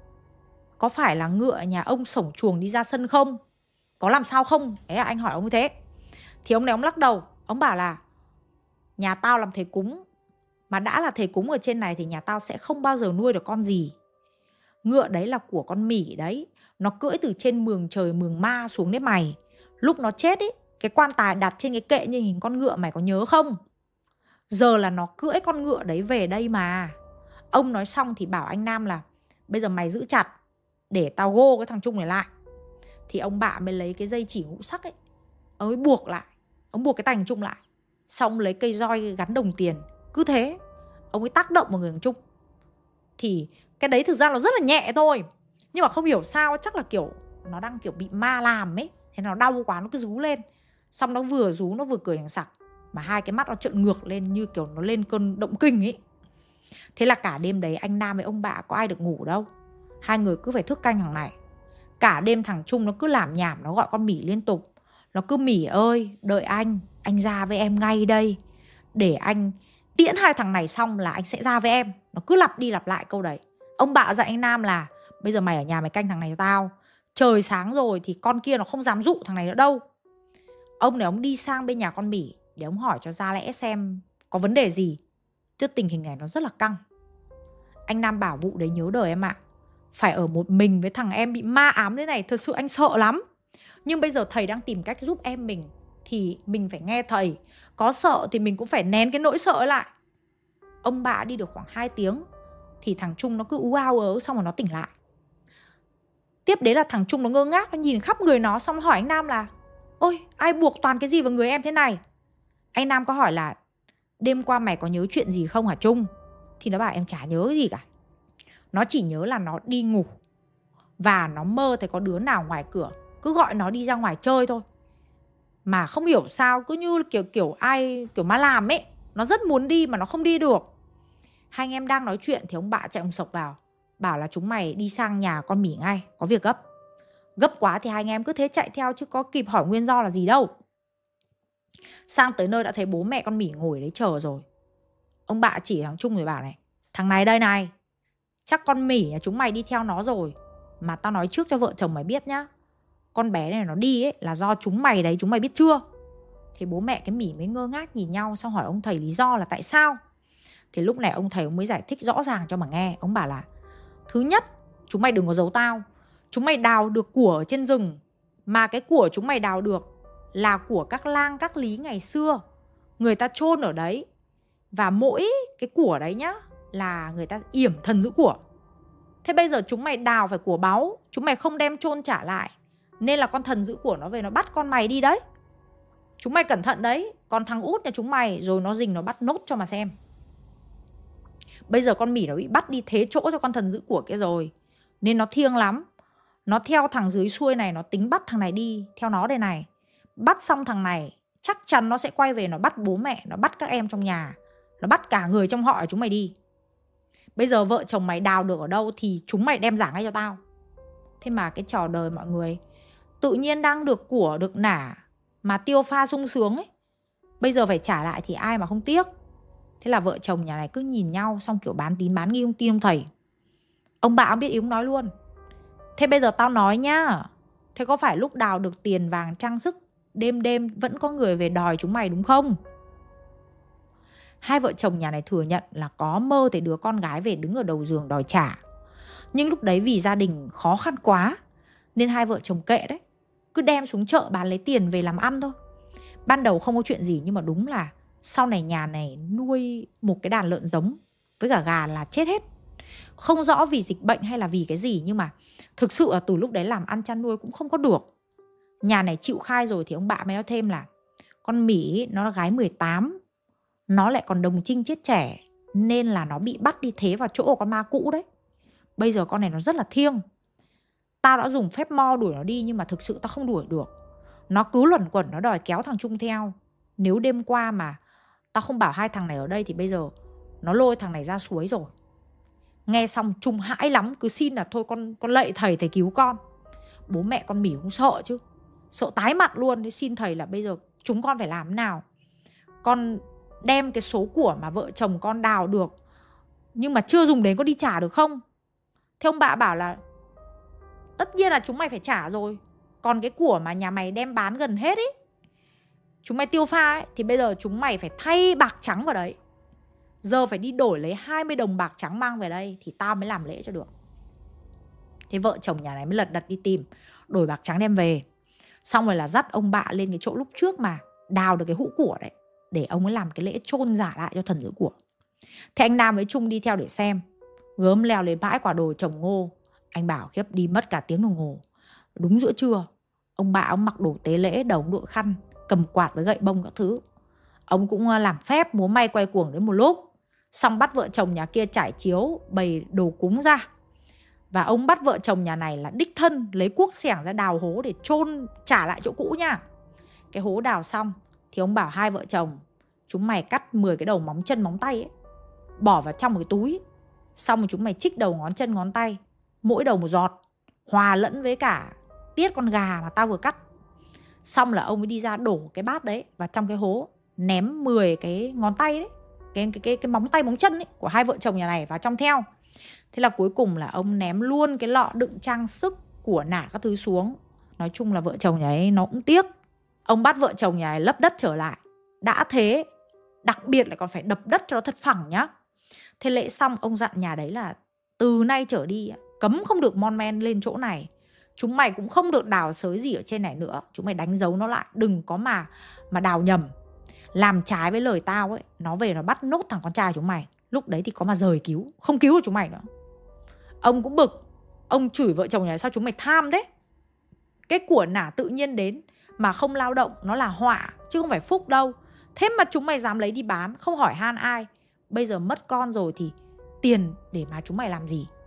có phải là ngựa nhà ông sổng chuồng đi ra sân không? Có làm sao không? Đấy là anh hỏi ông như thế. Thì ông này ông lắc đầu. Ông bảo là nhà tao làm thầy cúng, mà đã là thầy cúng ở trên này thì nhà tao sẽ không bao giờ nuôi được con gì. Ngựa đấy là của con Mỉ đấy. Nó cưỡi từ trên mường trời mường ma xuống đấy mày. Lúc nó chết ấy, cái quan tài đặt trên cái kệ như hình con ngựa, mày có nhớ không? Giờ là nó cưỡi con ngựa đấy về đây mà. Ông nói xong thì bảo anh Nam là bây giờ mày giữ chặt để tao gô cái thằng Trung này lại. Thì ông bạ mới lấy cái dây chỉ ngũ sắc ấy, ông ấy buộc lại. Ông buộc cái tay thằng Trung lại. Xong lấy cây roi gắn đồng tiền. Cứ thế ông ấy tác động vào người thằng Trung. Thì cái đấy thực ra nó rất là nhẹ thôi. Nhưng mà không hiểu sao, chắc là kiểu nó đang kiểu bị ma làm ấy. Thế nó đau quá nó cứ rú lên. Xong nó vừa rú nó vừa cười thằng sặc. Mà hai cái mắt nó trợn ngược lên như kiểu nó lên cơn động kinh ấy. Thế là cả đêm đấy anh Nam với ông bạ có ai được ngủ đâu. Hai người cứ phải thức canh hàng ngày. Cả đêm thằng Trung nó cứ làm nhảm, nó gọi con Mỉ liên tục. Nó cứ Mỉ ơi, đợi anh, anh ra với em ngay đây. Để anh tiễn hai thằng này xong là anh sẽ ra với em. Nó cứ lặp đi lặp lại câu đấy. Ông bạ dạy anh Nam là bây giờ mày ở nhà mày canh thằng này cho tao. Trời sáng rồi thì con kia nó không dám dụ thằng này nữa đâu. Ông này ông đi sang bên nhà con Mỉ để ông hỏi cho ra lẽ xem có vấn đề gì. Chứ tình hình này nó rất là căng. Anh Nam bảo vụ đấy nhớ đời em ạ. Phải ở một mình với thằng em bị ma ám thế này, thật sự anh sợ lắm. Nhưng bây giờ thầy đang tìm cách giúp em mình thì mình phải nghe thầy. Có sợ thì mình cũng phải nén cái nỗi sợ ấy lại. Ông bạ đi được khoảng hai tiếng thì thằng Trung nó cứ ú ao ớ, xong rồi nó tỉnh lại. Tiếp đến là thằng Trung nó ngơ ngác, nó nhìn khắp người nó, xong nó hỏi anh Nam là: ôi, ai buộc toàn cái gì vào người em thế này? Anh Nam có hỏi là: đêm qua mày có nhớ chuyện gì không hả Trung? Thì nó bảo em chả nhớ gì cả. Nó chỉ nhớ là nó đi ngủ và nó mơ thấy có đứa nào ngoài cửa cứ gọi nó đi ra ngoài chơi thôi. Mà không hiểu sao cứ như kiểu kiểu ai kiểu ma làm ấy, nó rất muốn đi mà nó không đi được. Hai anh em đang nói chuyện thì ông Bạ chạy ông Sộc vào, bảo là chúng mày đi sang nhà con Mỉ ngay, có việc gấp. Gấp quá thì hai anh em cứ thế chạy theo chứ có kịp hỏi nguyên do là gì đâu. Sang tới nơi đã thấy bố mẹ con Mỉ ngồi đấy chờ rồi. Ông Bạ chỉ thằng Trung rồi bảo này: thằng này đây này, chắc con Mỉ nhà chúng mày đi theo nó rồi. Mà tao nói trước cho vợ chồng mày biết nhá, con bé này nó đi ấy là do chúng mày đấy, chúng mày biết chưa? Thì bố mẹ cái Mỉ mới ngơ ngác nhìn nhau, xong hỏi ông thầy lý do là tại sao. Thì lúc này ông thầy ông mới giải thích rõ ràng cho mà nghe. Ông bảo là: thứ nhất, chúng mày đừng có giấu tao. Chúng mày đào được của ở trên rừng, mà cái của chúng mày đào được là của các lang các lý ngày xưa, người ta chôn ở đấy. Và mỗi cái của đấy nhá là người ta yểm thần giữ của. Thế bây giờ chúng mày đào phải của báu, chúng mày không đem chôn trả lại, nên là con thần giữ của nó về nó bắt con mày đi đấy. Chúng mày cẩn thận đấy. Còn thằng út nhà chúng mày rồi nó rình nó bắt nốt cho mà xem. Bây giờ con Mỉ nó bị bắt đi thế chỗ cho con thần giữ của kia rồi, nên nó thiêng lắm. Nó theo thằng dưới xuôi này, nó tính bắt thằng này đi theo nó đây này. Bắt xong thằng này chắc chắn nó sẽ quay về, nó bắt bố mẹ, nó bắt các em trong nhà, nó bắt cả người trong họ chúng mày đi. Bây giờ vợ chồng mày đào được ở đâu thì chúng mày đem trả ngay cho tao. Thế mà cái trò đời mọi người, tự nhiên đang được của được nả mà tiêu pha sung sướng ấy, bây giờ phải trả lại thì ai mà không tiếc. Thế là vợ chồng nhà này cứ nhìn nhau, xong kiểu bán tín bán nghi, không tin ông thầy. Ông Bạ ông biết ý, ông nói luôn: thế bây giờ tao nói nhá, thế có phải lúc đào được tiền vàng trang sức, đêm đêm vẫn có người về đòi chúng mày đúng không? Hai vợ chồng nhà này thừa nhận là có mơ thấy đứa con gái về đứng ở đầu giường đòi trả. Nhưng lúc đấy vì gia đình khó khăn quá nên hai vợ chồng kệ đấy, cứ đem xuống chợ bán lấy tiền về làm ăn thôi. Ban đầu không có chuyện gì, nhưng mà đúng là sau này nhà này nuôi một cái đàn lợn giống với cả gà là chết hết. Không rõ vì dịch bệnh hay là vì cái gì, nhưng mà thực sự là từ lúc đấy làm ăn chăn nuôi cũng không có được. Nhà này chịu khai rồi thì ông Bạ mới nói thêm là con Mỉ nó là gái mười tám, nó lại còn đồng trinh chết trẻ, nên là nó bị bắt đi thế vào chỗ của con ma cũ đấy. Bây giờ con này nó rất là thiêng. Tao đã dùng phép mo đuổi nó đi, nhưng mà thực sự tao không đuổi được. Nó cứ luẩn quẩn nó đòi kéo thằng Trung theo. Nếu đêm qua mà tao không bảo hai thằng này ở đây thì bây giờ nó lôi thằng này ra suối rồi. Nghe xong Trung hãi lắm, cứ xin là thôi con con lạy thầy, thầy cứu con. Bố mẹ con Mỉ cũng sợ chứ, sợ tái mặt luôn. Thế xin thầy là bây giờ chúng con phải làm thế nào? Con đem cái số của mà vợ chồng con đào được nhưng mà chưa dùng đến, có đi trả được không? Thế ông Bạ bảo là tất nhiên là chúng mày phải trả rồi. Còn cái của mà nhà mày đem bán gần hết ấy, chúng mày tiêu pha ấy, thì bây giờ chúng mày phải thay bạc trắng vào đấy. Giờ phải đi đổi lấy hai mươi đồng bạc trắng mang về đây thì tao mới làm lễ cho được. Thế vợ chồng nhà này mới lật đật đi tìm, đổi bạc trắng đem về. Xong rồi là dắt ông Bạ lên cái chỗ lúc trước mà đào được cái hũ của đấy, để ông ấy làm cái lễ chôn giả lại cho thần giữ của. Thế anh Nam với Trung đi theo để xem. Gớm leo lên bãi quả đồi trồng ngô. Anh bảo khiếp, đi mất cả tiếng đồng hồ. Đúng giữa trưa, ông Bạ ông mặc đồ tế lễ, đầu đội khăn, cầm quạt với gậy bông các thứ. Ông cũng làm phép múa may quay cuồng đến một lúc. Xong bắt vợ chồng nhà kia trải chiếu, bày đồ cúng ra. Và ông bắt vợ chồng nhà này là đích thân lấy cuốc xẻng ra đào hố để chôn trả lại chỗ cũ nha. Cái hố đào xong thì ông bảo hai vợ chồng chúng mày cắt mười cái đầu móng chân móng tay ấy, bỏ vào trong một cái túi. Xong rồi chúng mày trích đầu ngón chân ngón tay, mỗi đầu một giọt, hòa lẫn với cả tiết con gà mà tao vừa cắt. Xong là ông mới đi ra đổ cái bát đấy vào trong cái hố, ném mười cái ngón tay đấy, Cái, cái, cái, cái móng tay móng chân ấy của hai vợ chồng nhà này vào trong theo. Thế là cuối cùng là ông ném luôn cái lọ đựng trang sức của nả các thứ xuống. Nói chung là vợ chồng nhà ấy nó cũng tiếc. Ông bắt vợ chồng nhà ấy lấp đất trở lại. Đã thế, đặc biệt là còn phải đập đất cho nó thật phẳng nhá. Thế lễ xong ông dặn nhà đấy là từ nay trở đi cấm không được mon men lên chỗ này. Chúng mày cũng không được đào xới gì ở trên này nữa. Chúng mày đánh dấu nó lại, đừng có mà mà đào nhầm. Làm trái với lời tao ấy, nó về nó bắt nốt thằng con trai chúng mày. Lúc đấy thì có mà rời cứu, không cứu được chúng mày nữa. Ông cũng bực. Ông chửi vợ chồng nhà sao chúng mày tham thế. Cái của nả tự nhiên đến mà không lao động nó là họa chứ không phải phúc đâu. Thế mà chúng mày dám lấy đi bán, không hỏi han ai. Bây giờ mất con rồi thì tiền để mà chúng mày làm gì?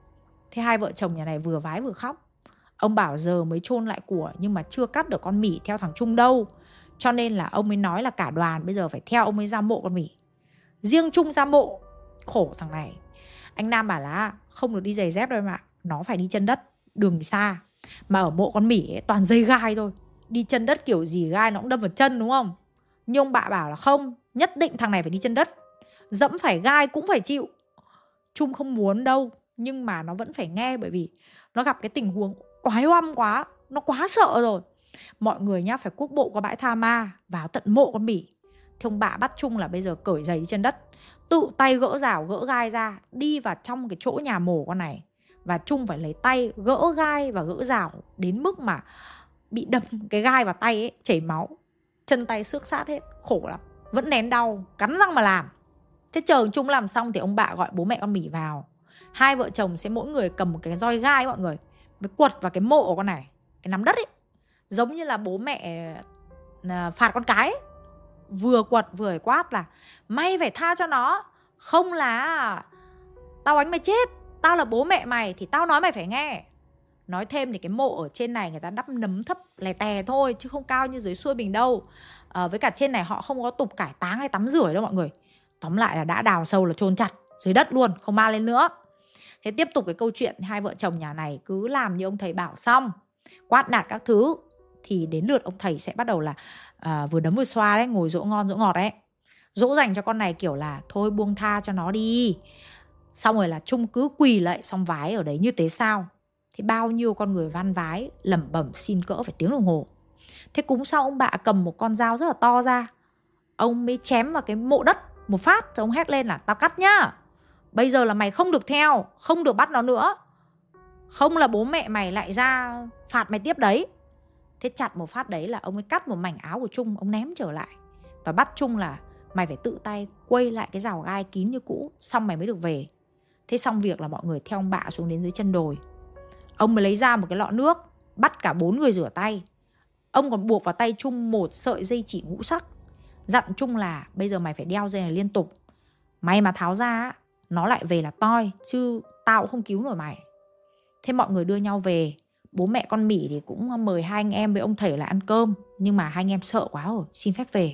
Thế hai vợ chồng nhà này vừa vái vừa khóc. Ông bảo giờ mới chôn lại của nhưng mà chưa cắt được con Mỹ theo thằng Trung đâu. Cho nên là ông mới nói là cả đoàn bây giờ phải theo ông mới ra mộ con Mỹ. Riêng Trung ra mộ, khổ thằng này. Anh Nam bảo là không được đi giày dép đâu em ạ, nó phải đi chân đất, đường thì xa. Mà ở mộ con Mỹ ấy, toàn dây gai thôi. Đi chân đất kiểu gì gai nó cũng đâm vào chân đúng không? Nhưng ông bạ bảo là không, nhất định thằng này phải đi chân đất. Dẫm phải gai cũng phải chịu. Trung không muốn đâu, nhưng mà nó vẫn phải nghe. Bởi vì nó gặp cái tình huống oái oăm quá, nó quá sợ rồi. Mọi người nhá phải cuốc bộ qua bãi tha ma, vào tận mộ con Mỹ. Thì ông bạ bắt Trung là bây giờ cởi giày đi chân đất, tự tay gỡ rào gỡ gai ra, đi vào trong cái chỗ nhà mổ con này. Và Trung phải lấy tay gỡ gai và gỡ rào, đến mức mà bị đâm cái gai vào tay ấy, chảy máu, chân tay xước sát hết, khổ lắm. Vẫn nén đau, cắn răng mà làm. Thế chờ Trung làm xong thì ông bạ gọi bố mẹ con Mỹ vào. Hai vợ chồng sẽ mỗi người cầm một cái roi gai mọi người, mới quật vào cái mộ của con này, cái nắm đất ấy. Giống như là bố mẹ phạt con cái ấy. Vừa quật vừa quát là mày phải tha cho nó, không là tao đánh mày chết. Tao là bố mẹ mày thì tao nói mày phải nghe. Nói thêm thì cái mộ ở trên này người ta đắp nấm thấp lè tè thôi, chứ không cao như dưới xuôi Bình đâu. à, Với cả trên này họ không có tục cải táng hay tắm rửa đâu mọi người. Tóm lại là đã đào sâu là chôn chặt dưới đất luôn, không ma lên nữa. Thế tiếp tục cái câu chuyện, hai vợ chồng nhà này cứ làm như ông thầy bảo xong, quát nạt các thứ. Thì đến lượt ông thầy sẽ bắt đầu là à, vừa đấm vừa xoa đấy, ngồi dỗ ngon dỗ ngọt đấy, dỗ dành cho con này kiểu là thôi buông tha cho nó đi. Xong rồi là Trung cứ quỳ lại xong vái ở đấy như thế sao. Thì bao nhiêu con người van vái lẩm bẩm xin cỡ phải tiếng đồng hồ. Thế cúng sau ông bạ cầm một con dao rất là to ra, ông mới chém vào cái mộ đất một phát. Rồi ông hét lên là tao cắt nhá, bây giờ là mày không được theo, không được bắt nó nữa, không là bố mẹ mày lại ra phạt mày tiếp đấy. Thế chặt một phát đấy là ông ấy cắt một mảnh áo của Trung, ông ném trở lại và bắt Trung là mày phải tự tay quay lại cái rào gai kín như cũ, xong mày mới được về. Thế xong việc là mọi người theo ông bạ xuống đến dưới chân đồi. Ông mới lấy ra một cái lọ nước, bắt cả bốn người rửa tay. Ông còn buộc vào tay Trung một sợi dây chỉ ngũ sắc, dặn Trung là bây giờ mày phải đeo dây này liên tục. Mày mà tháo ra nó lại về là toi, chứ tao cũng không cứu nổi mày. Thế mọi người đưa nhau về. Bố mẹ con Mỹ thì cũng mời hai anh em với ông thầy lại ăn cơm. Nhưng mà hai anh em sợ quá rồi, xin phép về.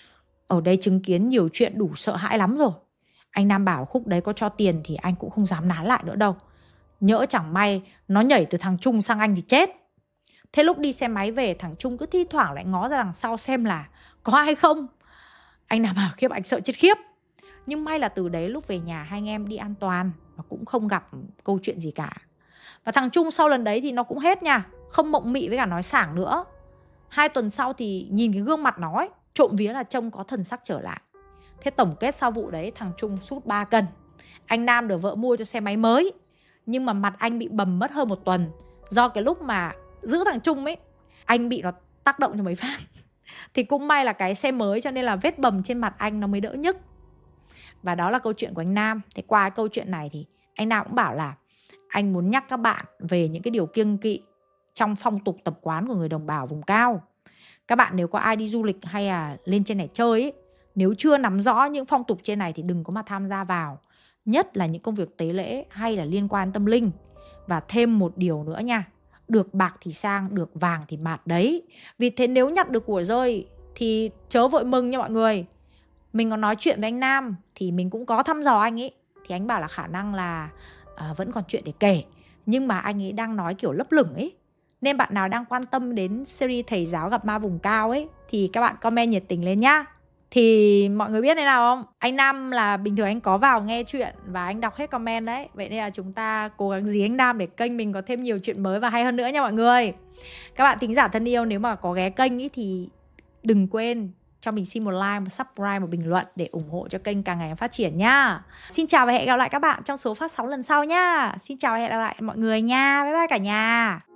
Ở đây chứng kiến nhiều chuyện đủ sợ hãi lắm rồi. Anh Nam bảo khúc đấy có cho tiền thì anh cũng không dám nán lại nữa đâu. Nhỡ chẳng may nó nhảy từ thằng Trung sang anh thì chết. Thế lúc đi xe máy về, thằng Trung cứ thi thoảng lại ngó ra đằng sau xem là có ai không. Anh Nam bảo khiếp, anh sợ chết khiếp. Nhưng may là từ đấy lúc về nhà hai anh em đi an toàn và cũng không gặp câu chuyện gì cả. Và thằng Trung sau lần đấy thì nó cũng hết nha, không mộng mị với cả nói sảng nữa. Hai tuần sau thì nhìn cái gương mặt nó ấy, trộm vía là trông có thần sắc trở lại. Thế tổng kết sau vụ đấy, thằng Trung sút ba cân. Anh Nam được vợ mua cho xe máy mới, nhưng mà mặt anh bị bầm mất hơn một tuần. Do cái lúc mà giữ thằng Trung ấy, anh bị nó tác động cho mấy phát. Thì cũng may là cái xe mới, cho nên là vết bầm trên mặt anh nó mới đỡ nhức. Và đó là câu chuyện của anh Nam. Thế qua cái câu chuyện này thì anh Nam cũng bảo là anh muốn nhắc các bạn về những cái điều kiêng kỵ trong phong tục tập quán của người đồng bào vùng cao. Các bạn nếu có ai đi du lịch hay là lên trên này chơi ấy, nếu chưa nắm rõ những phong tục trên này thì đừng có mà tham gia vào. Nhất là những công việc tế lễ hay là liên quan tâm linh. Và thêm một điều nữa nha, được bạc thì sang, được vàng thì mạt đấy. Vì thế nếu nhặt được của rơi thì chớ vội mừng nha mọi người. Mình có nói chuyện với anh Nam thì mình cũng có thăm dò anh ấy. Thì anh bảo là khả năng là à, vẫn còn chuyện để kể, nhưng mà anh ấy đang nói kiểu lấp lửng ấy. Nên bạn nào đang quan tâm đến series thầy giáo gặp ma vùng cao ấy thì các bạn comment nhiệt tình lên nhá. Thì mọi người biết thế nào không? Anh Nam là bình thường anh có vào nghe chuyện và anh đọc hết comment đấy. Vậy nên là chúng ta cố gắng dí anh Nam để kênh mình có thêm nhiều chuyện mới và hay hơn nữa nha mọi người. Các bạn thính giả thân yêu, nếu mà có ghé kênh ý thì đừng quên cho mình xin một like, một subscribe, một bình luận để ủng hộ cho kênh càng ngày phát triển nhá. Xin chào và hẹn gặp lại các bạn trong số phát sóng lần sau nhá. Xin chào và hẹn gặp lại mọi người nha. Bye bye cả nhà.